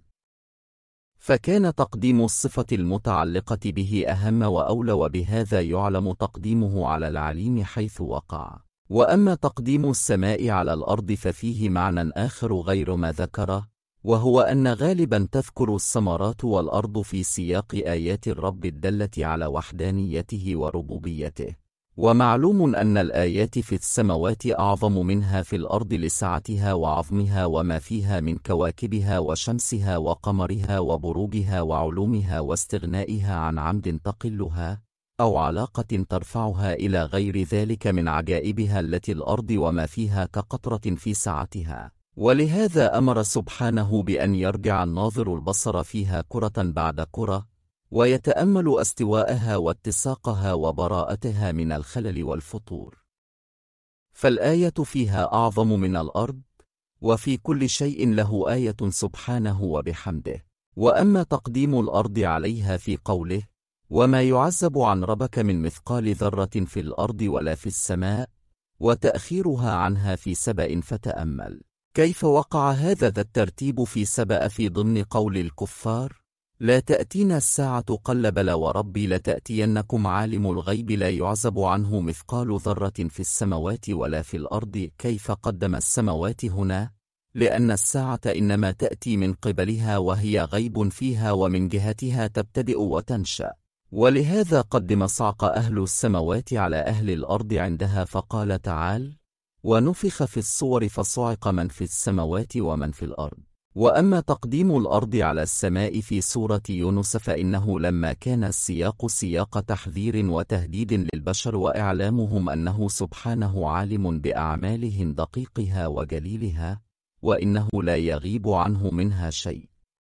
فكان تقديم الصفة المتعلقة به أهم وأولى، وبهذا يعلم تقديمه على العليم حيث وقع. وأما تقديم السماء على الأرض ففيه معنى آخر غير ما ذكره، وهو أن غالبا تذكر السمرات والأرض في سياق آيات الرب الدالة على وحدانيته وربوبيته. ومعلوم أن الآيات في السماوات أعظم منها في الأرض لسعتها وعظمها وما فيها من كواكبها وشمسها وقمرها وبروجها وعلومها واستغنائها عن عمد تقلها أو علاقة ترفعها إلى غير ذلك من عجائبها التي الأرض وما فيها كقطرة في سعتها. ولهذا أمر سبحانه بأن يرجع الناظر البصر فيها كرة بعد كرة، ويتأمل استواءها واتساقها وبراءتها من الخلل والفطور. فالآية فيها أعظم من الأرض، وفي كل شيء له آية سبحانه وبحمده. وأما تقديم الأرض عليها في قوله: وما يعزب عن ربك من مثقال ذرة في الأرض ولا في السماء، وتأخيرها عنها في سبأ، فتأمل كيف وقع هذا ذا الترتيب في سبأ في ضمن قول الكفار: لا تأتينا الساعة قل بلى وربي لتأتينكم عالم الغيب لا يعزب عنه مثقال ذرة في السماوات ولا في الأرض. كيف قدم السماوات هنا؟ لأن الساعة إنما تأتي من قبلها وهي غيب فيها ومن جهتها تبتدئ وتنشأ. ولهذا قدم صعق أهل السماوات على أهل الأرض عندها، فقال تعالى: ونفخ في الصور فصعق من في السماوات ومن في الأرض. وأما تقديم الأرض على السماء في سورة يونس فإنه لما كان السياق سياق تحذير وتهديد للبشر وإعلامهم أنه سبحانه عالم بأعمالهم دقيقها وجليلها، وإنه لا يغيب عنه منها شيء،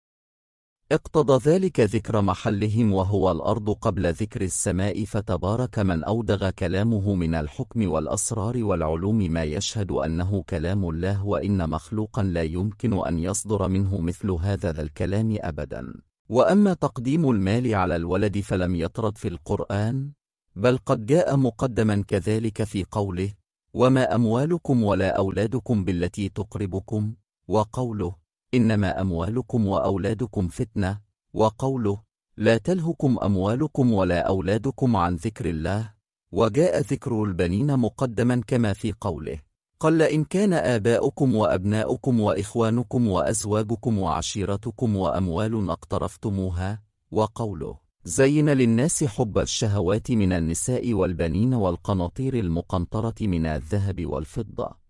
اقتضى ذلك ذكر محلهم وهو الأرض قبل ذكر السماء. فتبارك من أودغ كلامه من الحكم والأسرار والعلوم ما يشهد أنه كلام الله، وإن مخلوقا لا يمكن أن يصدر منه مثل هذا الكلام أبدا. وأما تقديم المال على الولد فلم يطرد في القرآن، بل قد جاء مقدما كذلك في قوله: وما أموالكم ولا أولادكم بالتي تقربكم، وقوله: إنما أموالكم وأولادكم فتنة، وقوله: لا تلهكم أموالكم ولا أولادكم عن ذكر الله، وجاء ذكر البنين مقدما كما في قوله: قل إن كان آباؤكم وأبناؤكم وإخوانكم وأزواجكم وعشيرتكم وأموال اقترفتموها، وقوله: زين للناس حب الشهوات من النساء والبنين والقناطير المقنطرة من الذهب والفضة.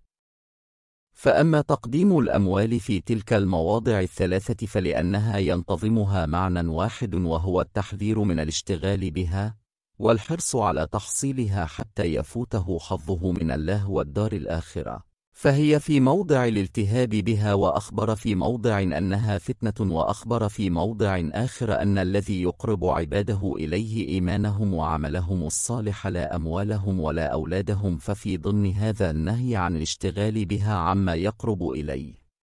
فأما تقديم الأموال في تلك المواضع الثلاثة فلأنها ينتظمها معنى واحد، وهو التحذير من الاشتغال بها والحرص على تحصيلها حتى يفوته حظه من الله والدار الآخرة، فهي في موضع الالتهاب بها، وأخبر في موضع أنها فتنة، وأخبر في موضع آخر أن الذي يقرب عباده إليه إيمانهم وعملهم الصالح لا أموالهم ولا أولادهم، ففي ضمن هذا النهي عن الاشتغال بها عما يقرب إليه.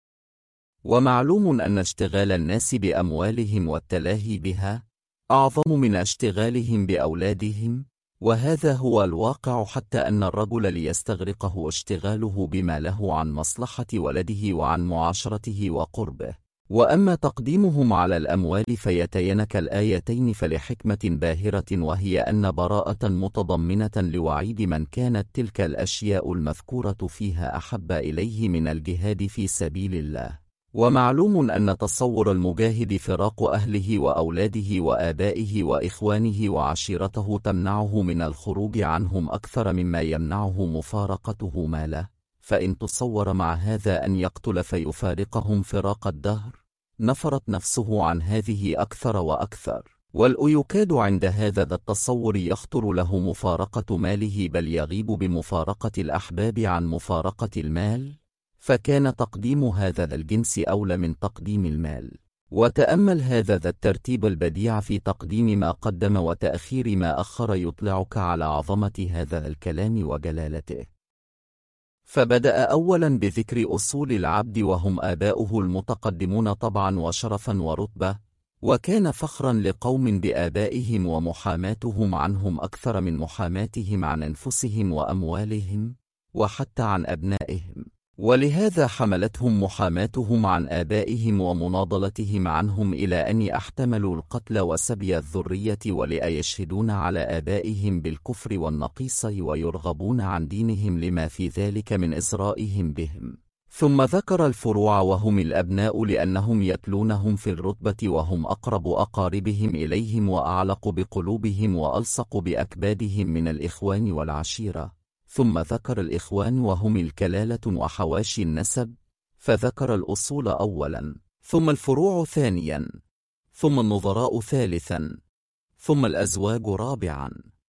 ومعلوم أن اشتغال الناس بأموالهم والتلاهي بها أعظم من اشتغالهم بأولادهم، وهذا هو الواقع، حتى أن الرجل ليستغرقه اشتغاله بما له عن مصلحة ولده وعن معاشرته وقربه. وأما تقديمهم على الأموال فيتينك الآيتين فلحكمة باهرة، وهي أن براءة متضمنة لوعيد من كانت تلك الأشياء المذكورة فيها أحب إليه من الجهاد في سبيل الله. ومعلوم أن تصور المجاهد فراق أهله وأولاده وآبائه وإخوانه وعشيرته تمنعه من الخروج عنهم أكثر مما يمنعه مفارقته ماله، فإن تصور مع هذا أن يقتل فيفارقهم فراق الدهر نفرت نفسه عن هذه أكثر وأكثر. والأيكاد عند هذا التصور يخطر له مفارقة ماله، بل يغيب بمفارقة الأحباب عن مفارقة المال، فكان تقديم هذا الجنس أولى من تقديم المال. وتأمل هذا الترتيب البديع في تقديم ما قدم وتأخير ما أخر يطلعك على عظمة هذا الكلام وجلالته. فبدأ أولا بذكر أصول العبد وهم آباؤه المتقدمون طبعا وشرفا ورتبة، وكان فخرا لقوم بآبائهم ومحاماتهم عنهم أكثر من محاماتهم عن أنفسهم وأموالهم وحتى عن أبنائهم، ولهذا حملتهم محاماتهم عن آبائهم ومناضلتهم عنهم إلى أن احتملوا القتل وسبي الذرية وليشهدون على آبائهم بالكفر والنقيص ويرغبون عن دينهم لما في ذلك من إزرائهم بهم. ثم ذكر الفروع وهم الأبناء لأنهم يتلونهم في الرتبة وهم أقرب أقاربهم إليهم وأعلق بقلوبهم وألصق بأكبادهم من الإخوان والعشيرة. ثم ذكر الإخوان وهم الكلالة وحواشي النسب، فذكر الأصول أولا، ثم الفروع ثانيا، ثم النظراء ثالثا، ثم الأزواج رابعا،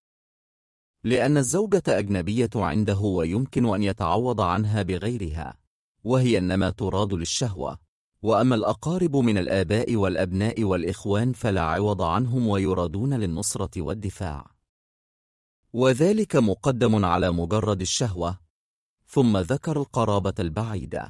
لأن الزوجة أجنبية عنده ويمكن أن يتعوض عنها بغيرها، وهي إنما تراد للشهوة. وأما الأقارب من الآباء والأبناء والإخوان فلا عوض عنهم ويرادون للنصرة والدفاع، وذلك مقدم على مجرد الشهوة. ثم ذكر القرابة البعيدة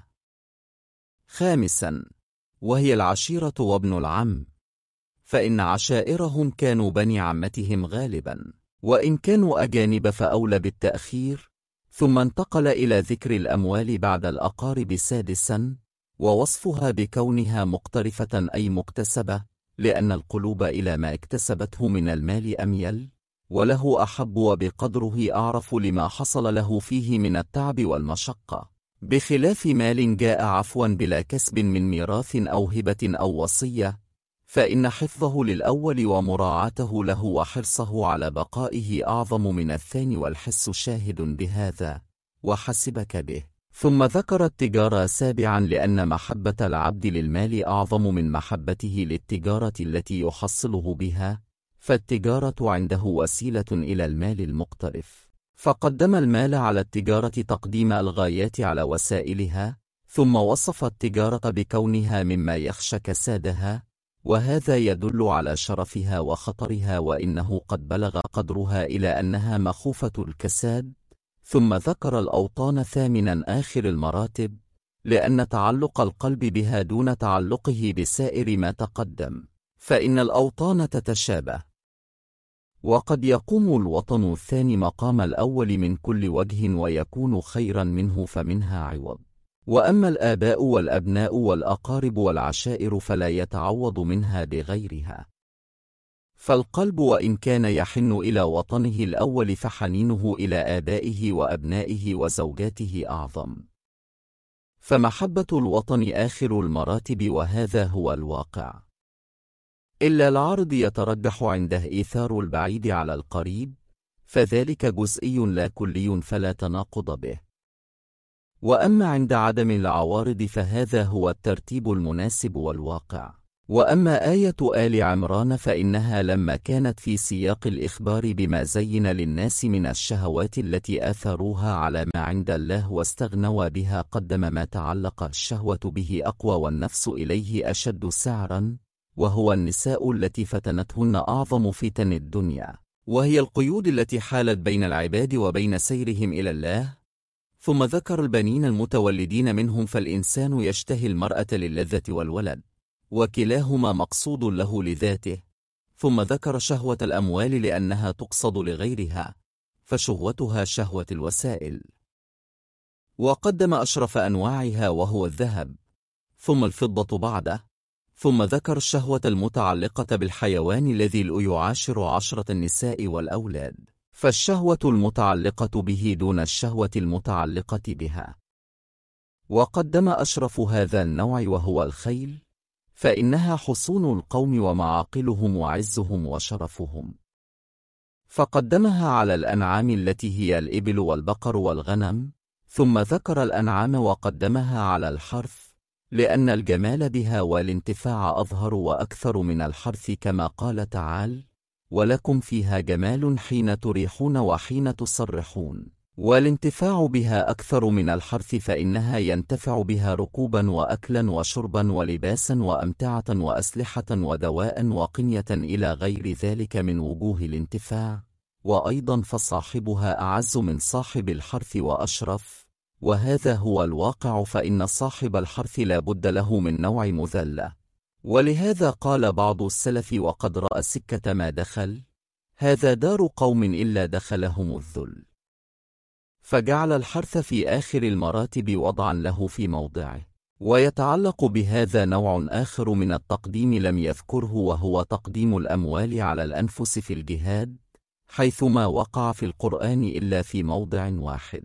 خامسا، وهي العشيرة وابن العم، فإن عشائرهم كانوا بني عمتهم غالبا، وإن كانوا أجانب فأولى بالتأخير. ثم انتقل إلى ذكر الأموال بعد الأقارب سادسا، ووصفها بكونها مقترفة أي مكتسبة، لأن القلوب إلى ما اكتسبته من المال أميل، وله أحب وبقدره أعرف لما حصل له فيه من التعب والمشقة، بخلاف مال جاء عفوا بلا كسب من ميراث أو هبة أو وصية، فإن حفظه للأول ومراعاته له وحرصه على بقائه أعظم من الثاني، والحس شاهد بهذا وحسبك به. ثم ذكر التجارة سابعا، لأن محبة العبد للمال أعظم من محبته للتجارة التي يحصله بها، فالتجارة عنده وسيلة إلى المال المقترف، فقدم المال على التجارة تقديم الغايات على وسائلها. ثم وصف التجارة بكونها مما يخشى كسادها، وهذا يدل على شرفها وخطرها، وإنه قد بلغ قدرها إلى أنها مخوفة الكساد. ثم ذكر الأوطان ثامنا آخر المراتب، لأن تعلق القلب بها دون تعلقه بسائر ما تقدم، فإن الأوطان تتشابه، وقد يقوم الوطن الثاني مقام الأول من كل وجه ويكون خيرا منه، فمنها عوض. وأما الآباء والأبناء والأقارب والعشائر فلا يتعوض منها بغيرها. فالقلب وإن كان يحن إلى وطنه الأول فحنينه إلى آبائه وأبنائه وزوجاته أعظم. فمحبة الوطن آخر المراتب، وهذا هو الواقع. إلا العرض يترجح عنده إيثار البعيد على القريب، فذلك جزئي لا كلي فلا تناقض به. وأما عند عدم العوارض فهذا هو الترتيب المناسب والواقع. وأما آية آل عمران فإنها لما كانت في سياق الإخبار بما زين للناس من الشهوات التي آثروها على ما عند الله واستغنوا بها، قدم ما تعلق الشهوة به أقوى والنفس إليه أشد سعرا، وهو النساء التي فتنتهن أعظم فتن الدنيا، وهي القيود التي حالت بين العباد وبين سيرهم إلى الله. ثم ذكر البنين المتولدين منهم، فالإنسان يشتهي المرأة للذة والولد، وكلاهما مقصود له لذاته. ثم ذكر شهوة الأموال لأنها تقصد لغيرها، فشهوتها شهوة الوسائل. وقدم أشرف أنواعها وهو الذهب، ثم الفضة بعده. ثم ذكر الشهوة المتعلقة بالحيوان الذي يعاشر عشرة النساء والأولاد، فالشهوة المتعلقة به دون الشهوة المتعلقة بها. وقدم أشرف هذا النوع وهو الخيل، فإنها حصون القوم ومعاقلهم وعزهم وشرفهم، فقدمها على الأنعام التي هي الإبل والبقر والغنم. ثم ذكر الأنعام وقدمها على الحرث، لأن الجمال بها والانتفاع أظهر وأكثر من الحرث، كما قال تعالى: ولكم فيها جمال حين تريحون وحين تصرحون. والانتفاع بها أكثر من الحرث، فإنها ينتفع بها ركوبا وأكلا وشربا ولباسا وأمتعة وأسلحة ودواء وقنية إلى غير ذلك من وجوه الانتفاع. وأيضا فصاحبها أعز من صاحب الحرث وأشرف، وهذا هو الواقع، فإن صاحب الحرث لا بد له من نوع مذلة. ولهذا قال بعض السلف: وقد رأى سكة ما دخل، هذا دار قوم إلا دخلهم الذل. فجعل الحرث في آخر المراتب وضعا له في موضعه. ويتعلق بهذا نوع آخر من التقديم لم يذكره، وهو تقديم الأموال على الأنفس في الجهاد، حيثما وقع في القرآن إلا في موضع واحد،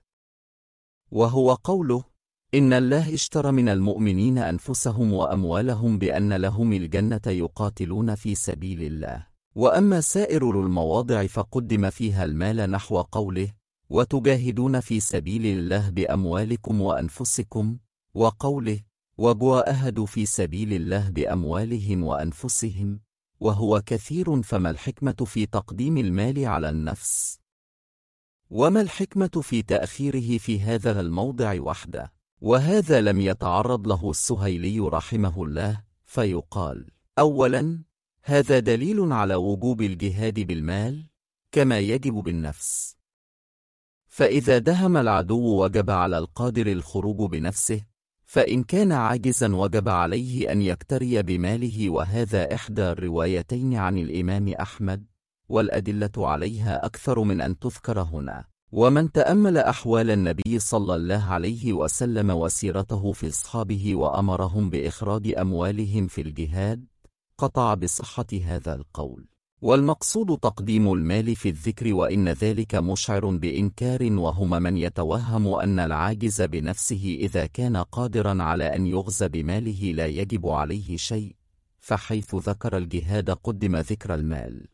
وهو قوله: إن الله اشترى من المؤمنين أنفسهم وأموالهم بأن لهم الجنة يقاتلون في سبيل الله. وأما سائر المواضع فقدم فيها المال نحو قوله: وتجاهدون في سبيل الله بأموالكم وأنفسكم، وقوله: وجاهدوا في سبيل الله بأموالهم وأنفسهم، وهو كثير. فما الحكمة في تقديم المال على النفس؟ وما الحكمة في تأخيره في هذا الموضع وحده؟ وهذا لم يتعرض له السهيلي رحمه الله، فيقال: أولا، هذا دليل على وجوب الجهاد بالمال كما يجب بالنفس، فإذا دهم العدو وجب على القادر الخروج بنفسه، فإن كان عاجزا وجب عليه أن يكتري بماله. وهذا إحدى الروايتين عن الإمام أحمد، والأدلة عليها أكثر من أن تذكر هنا. ومن تأمل أحوال النبي صلى الله عليه وسلم وسيرته في أصحابه وأمرهم بإخراج أموالهم في الجهاد، قطع بصحة هذا القول. والمقصود تقديم المال في الذكر، وإن ذلك مشعر بإنكار، وهم من يتوهم أن العاجز بنفسه إذا كان قادرا على أن يغزى بماله لا يجب عليه شيء، فحيث ذكر الجهاد قدم ذكر المال،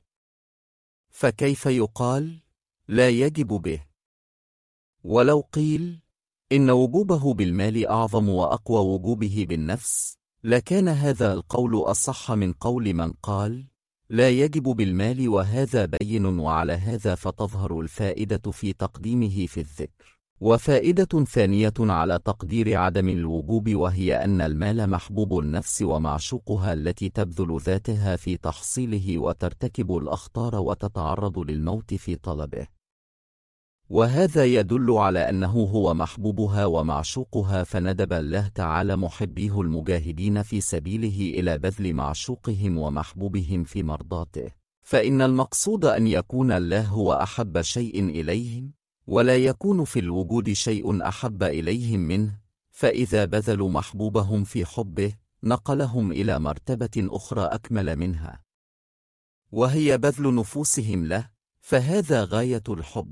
فكيف يقال لا يجب به؟ ولو قيل إن وجوبه بالمال أعظم وأقوى وجوبه بالنفس، لكان هذا القول أصح من قول من قال لا يجب بالمال، وهذا بين. وعلى هذا فتظهر الفائدة في تقديمه في الذكر. وفائدة ثانية على تقدير عدم الوجوب، وهي أن المال محبوب النفس ومعشوقها التي تبذل ذاتها في تحصيله وترتكب الأخطار وتتعرض للموت في طلبه، وهذا يدل على أنه هو محبوبها ومعشوقها، فندب الله تعالى محبيه المجاهدين في سبيله إلى بذل معشوقهم ومحبوبهم في مرضاته، فإن المقصود أن يكون الله هو أحب شيء إليهم، ولا يكون في الوجود شيء أحب إليهم منه، فإذا بذلوا محبوبهم في حبه نقلهم إلى مرتبة أخرى أكمل منها. وهي بذل نفوسهم له، فهذا غاية الحب.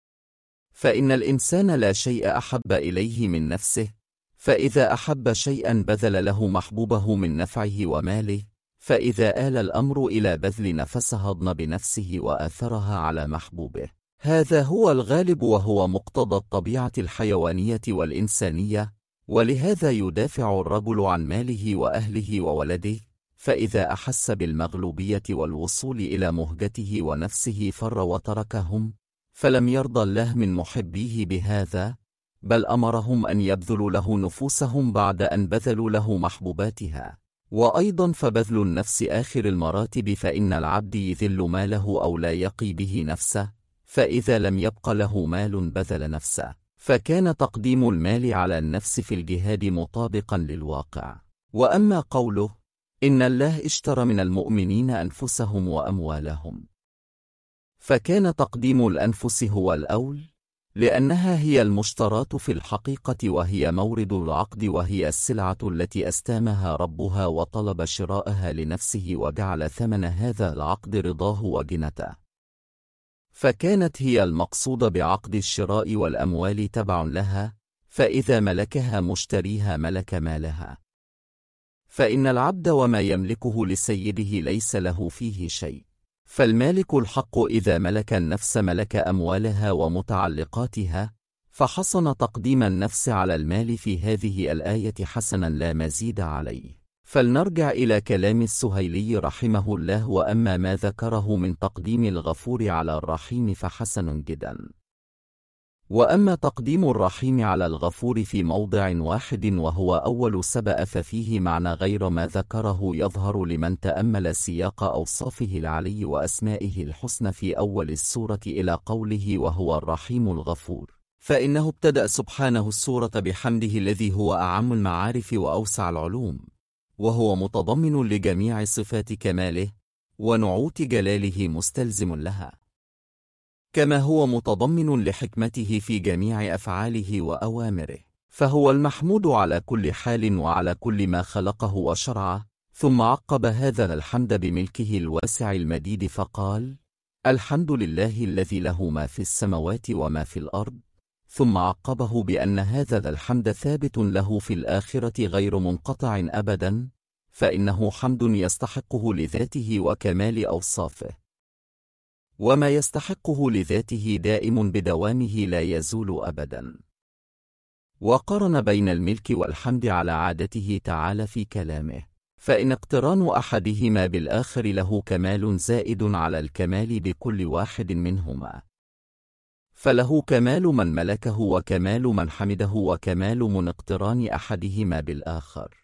فإن الإنسان لا شيء أحب إليه من نفسه، فإذا أحب شيئا بذل له محبوبه من نفعه وماله، فإذا آل الأمر إلى بذل نفسه هضن بنفسه وآثرها على محبوبه. هذا هو الغالب وهو مقتضى الطبيعة الحيوانية والإنسانية، ولهذا يدافع الرجل عن ماله وأهله وولده، فإذا أحس بالمغلوبية والوصول إلى مهجته ونفسه فر وتركهم، فلم يرضى الله من محبيه بهذا، بل أمرهم أن يبذلوا له نفوسهم بعد أن بذلوا له محبوباتها. وأيضا فبذل النفس آخر المراتب، فإن العبد يذل ماله أو لا يقي به نفسه، فإذا لم يبق له مال بذل نفسه، فكان تقديم المال على النفس في الجهاد مطابقا للواقع. وأما قوله إن الله اشترى من المؤمنين أنفسهم وأموالهم، فكان تقديم الأنفس هو الأول، لأنها هي المشتراة في الحقيقة، وهي مورد العقد، وهي السلعة التي استامها ربها وطلب شراءها لنفسه، وجعل ثمن هذا العقد رضاه وجنته، فكانت هي المقصود بعقد الشراء، والأموال تبع لها، فإذا ملكها مشتريها ملك مالها. فإن العبد وما يملكه لسيده ليس له فيه شيء، فالمالك الحق إذا ملك النفس ملك أموالها ومتعلقاتها، فحسن تقديم النفس على المال في هذه الآية حسنا لا مزيد عليه. فلنرجع إلى كلام السهيلي رحمه الله. وأما ما ذكره من تقديم الغفور على الرحيم فحسن جدا. وأما تقديم الرحيم على الغفور في موضع واحد وهو أول سبأ، ففيه معنى غير ما ذكره يظهر لمن تأمل سياق أوصافه العلي وأسمائه الحسنى في أول السورة إلى قوله وهو الرحيم الغفور، فإنه ابتدأ سبحانه السورة بحمده الذي هو أعم المعارف وأوسع العلوم، وهو متضمن لجميع صفات كماله ونعوت جلاله مستلزم لها، كما هو متضمن لحكمته في جميع أفعاله وأوامره، فهو المحمود على كل حال وعلى كل ما خلقه وشرعه. ثم عقب هذا الحمد بملكه الواسع المديد فقال الحمد لله الذي له ما في السماوات وما في الأرض، ثم عقبه بأن هذا الحمد ثابت له في الآخرة غير منقطع أبدا، فإنه حمد يستحقه لذاته وكمال أوصافه، وما يستحقه لذاته دائم بدوامه لا يزول أبدا. وقارن بين الملك والحمد على عادته تعالى في كلامه، فإن اقتران أحدهما بالآخر له كمال زائد على الكمال بكل واحد منهما، فله كمال من ملكه وكمال من حمده وكمال من اقتران أحدهما بالآخر.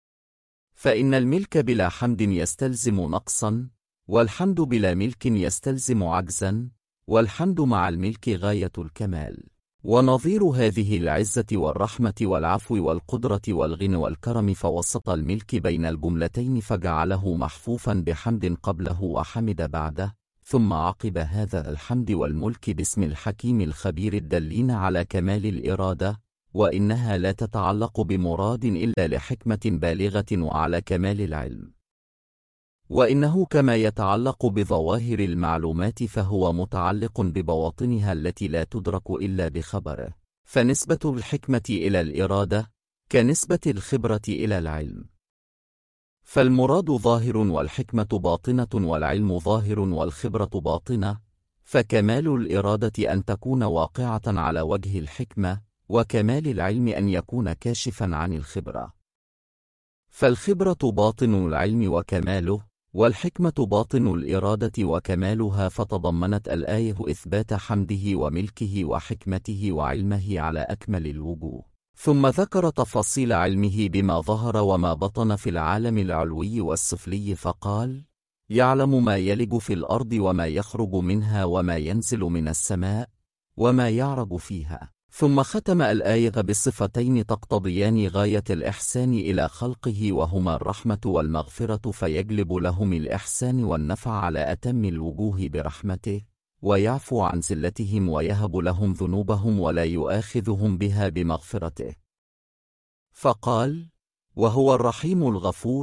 فإن الملك بلا حمد يستلزم نقصا، والحمد بلا ملك يستلزم عجزا، والحمد مع الملك غاية الكمال. ونظير هذه العزة والرحمة والعفو والقدرة والغنى والكرم، فوسط الملك بين الجملتين فجعله محفوفا بحمد قبله وحمد بعده، ثم عقب هذا الحمد والملك باسم الحكيم الخبير الدلين على كمال الإرادة، وإنها لا تتعلق بمراد إلا لحكمة بالغة، وعلى كمال العلم، وإنه كما يتعلق بظواهر المعلومات فهو متعلق ببواطنها التي لا تدرك إلا بخبره، فنسبة الحكمة إلى الإرادة كنسبة الخبرة إلى العلم، فالمراد ظاهر والحكمة باطنة والعلم ظاهر والخبرة باطنة، فكمال الإرادة أن تكون واقعة على وجه الحكمة، وكمال العلم أن يكون كاشفا عن الخبرة. فالخبرة باطن العلم وكماله، والحكمة باطن الإرادة وكمالها. فتضمنت الآية إثبات حمده وملكه وحكمته وعلمه على أكمل الوجوه، ثم ذكر تفاصيل علمه بما ظهر وما بطن في العالم العلوي والسفلي، فقال يعلم ما يلج في الأرض وما يخرج منها وما ينزل من السماء وما يعرج فيها. ثم ختم الآية بصفتين تقتضيان غاية الإحسان إلى خلقه، وهما الرحمة والمغفرة، فيجلب لهم الإحسان والنفع على أتم الوجوه برحمته، ويعفو عن زلتهم ويهب لهم ذنوبهم ولا يؤاخذهم بها بمغفرته. فقال وهو الرحيم الغفور،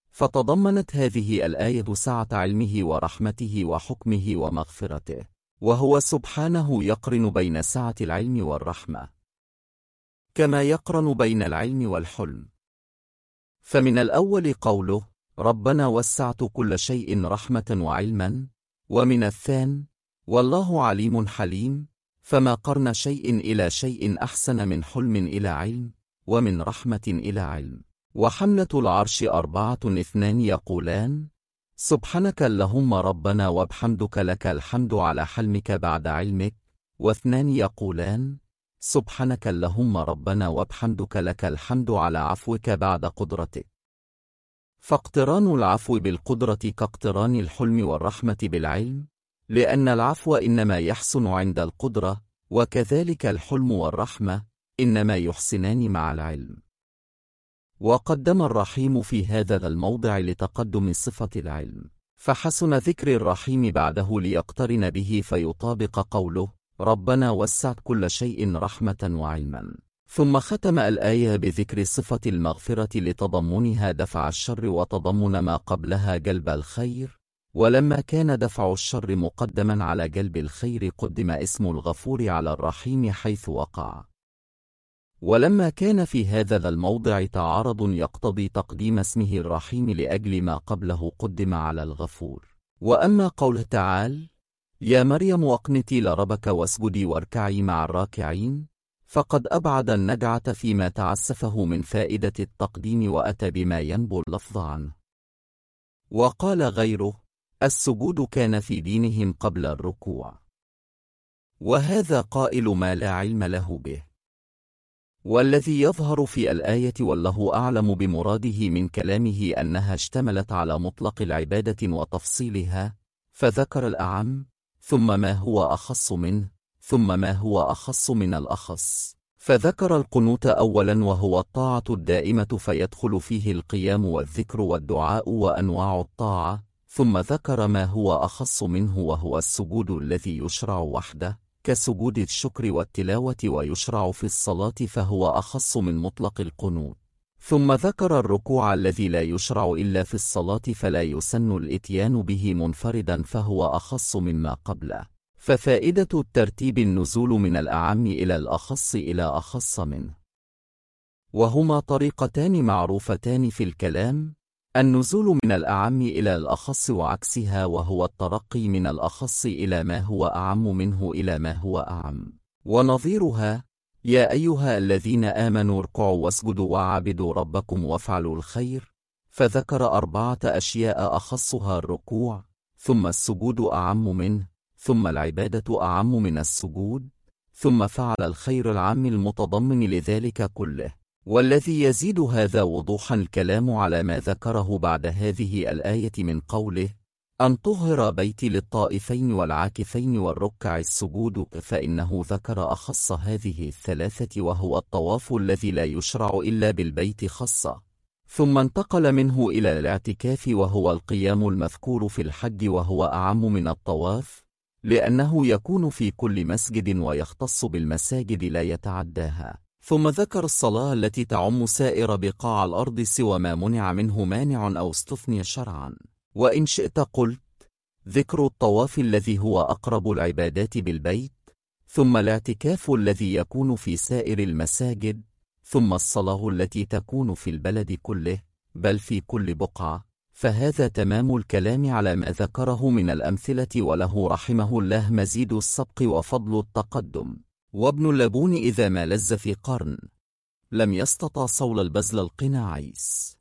فتضمنت هذه الآية سعة علمه ورحمته وحكمه ومغفرته، وهو سبحانه يقرن بين سعة العلم والرحمة كما يقرن بين العلم والحلم. فمن الأول قوله ربنا وسعت كل شيء رحمة وعلما، ومن الثاني والله عليم حليم، فما قرن شيء إلى شيء أحسن من حلم إلى علم، ومن رحمة إلى علم. وحملة العرش 4 2 يقولان سبحانك اللهم ربنا وبحمدك لك الحمد على حلمك بعد علمك، واثنان يقولان سبحانك اللهم ربنا وبحمدك لك الحمد على عفوك بعد قدرتك. فاقتران العفو بالقدرة كاقتران الحلم والرحمة بالعلم، لأن العفو إنما يحسن عند القدرة، وكذلك الحلم والرحمة إنما يحسنان مع العلم. وقدم الرحيم في هذا الموضع لتقدم صفة العلم، فحسن ذكر الرحيم بعده ليقترن به فيطابق قوله ربنا وسعت كل شيء رحمة وعلما. ثم ختم الآية بذكر صفة المغفرة لتضمنها دفع الشر وتضمن ما قبلها جلب الخير، ولما كان دفع الشر مقدما على جلب الخير قدم اسم الغفور على الرحيم حيث وقع. ولما كان في هذا الموضع تعارض يقتضي تقديم اسمه الرحيم لأجل ما قبله قدم على الغفور. وأما قوله تعالى يا مريم اقنتي لربك واسجدي واركعي مع الراكعين، فقد أبعد النجعة فيما تعسفه من فائدة التقديم وأتى بما ينبو اللفظ عنه. وقال غيره السجود كان في دينهم قبل الركوع، وهذا قائل ما لا علم له به. والذي يظهر في الآية والله أعلم بمراده من كلامه أنها اشتملت على مطلق العبادة وتفصيلها، فذكر الأعم ثم ما هو أخص منه ثم ما هو أخص من الأخص، فذكر القنوت أولا وهو الطاعة الدائمة فيدخل فيه القيام والذكر والدعاء وأنواع الطاعة، ثم ذكر ما هو أخص منه وهو السجود الذي يشرع وحده كسجود الشكر والتلاوة ويشرع في الصلاة فهو أخص من مطلق القنوت، ثم ذكر الركوع الذي لا يشرع إلا في الصلاة فلا يسن الإتيان به منفردا فهو أخص مما قبله. ففائدة الترتيب النزول من الأعم إلى الأخص إلى أخص منه، وهما طريقتان معروفتان في الكلام: النزول من الأعم إلى الأخص وعكسها، وهو الترقي من الأخص إلى ما هو أعم منه إلى ما هو أعم. ونظيرها يا أيها الذين آمنوا اركعوا واسجدوا واعبدوا ربكم وافعلوا الخير، فذكر 4 أشياء أخصها الركوع، ثم السجود أعم منه، ثم العبادة أعم من السجود، ثم فعل الخير العام المتضمن لذلك كله. والذي يزيد هذا وضوحا الكلام على ما ذكره بعد هذه الآية من قوله أن طهر بيتي للطائفين والعاكفين والركع السجود، فإنه ذكر أخص هذه الثلاثة وهو الطواف الذي لا يشرع إلا بالبيت خاصة، ثم انتقل منه إلى الاعتكاف وهو القيام المذكور في الحج وهو أعم من الطواف لأنه يكون في كل مسجد ويختص بالمساجد لا يتعداها. ثم ذكر الصلاة التي تعم سائر بقاع الأرض سوى ما منع منه مانع أو استثني شرعا. وإن شئت قلت ذكر الطواف الذي هو أقرب العبادات بالبيت، ثم الاعتكاف الذي يكون في سائر المساجد، ثم الصلاة التي تكون في البلد كله بل في كل بقعة، فهذا تمام الكلام على ما ذكره من الأمثلة. وله رحمه الله مزيد السبق وفضل التقدم. وابن اللبون إذا ما لز في قرن لم يستطع صول البزل القنا عيس.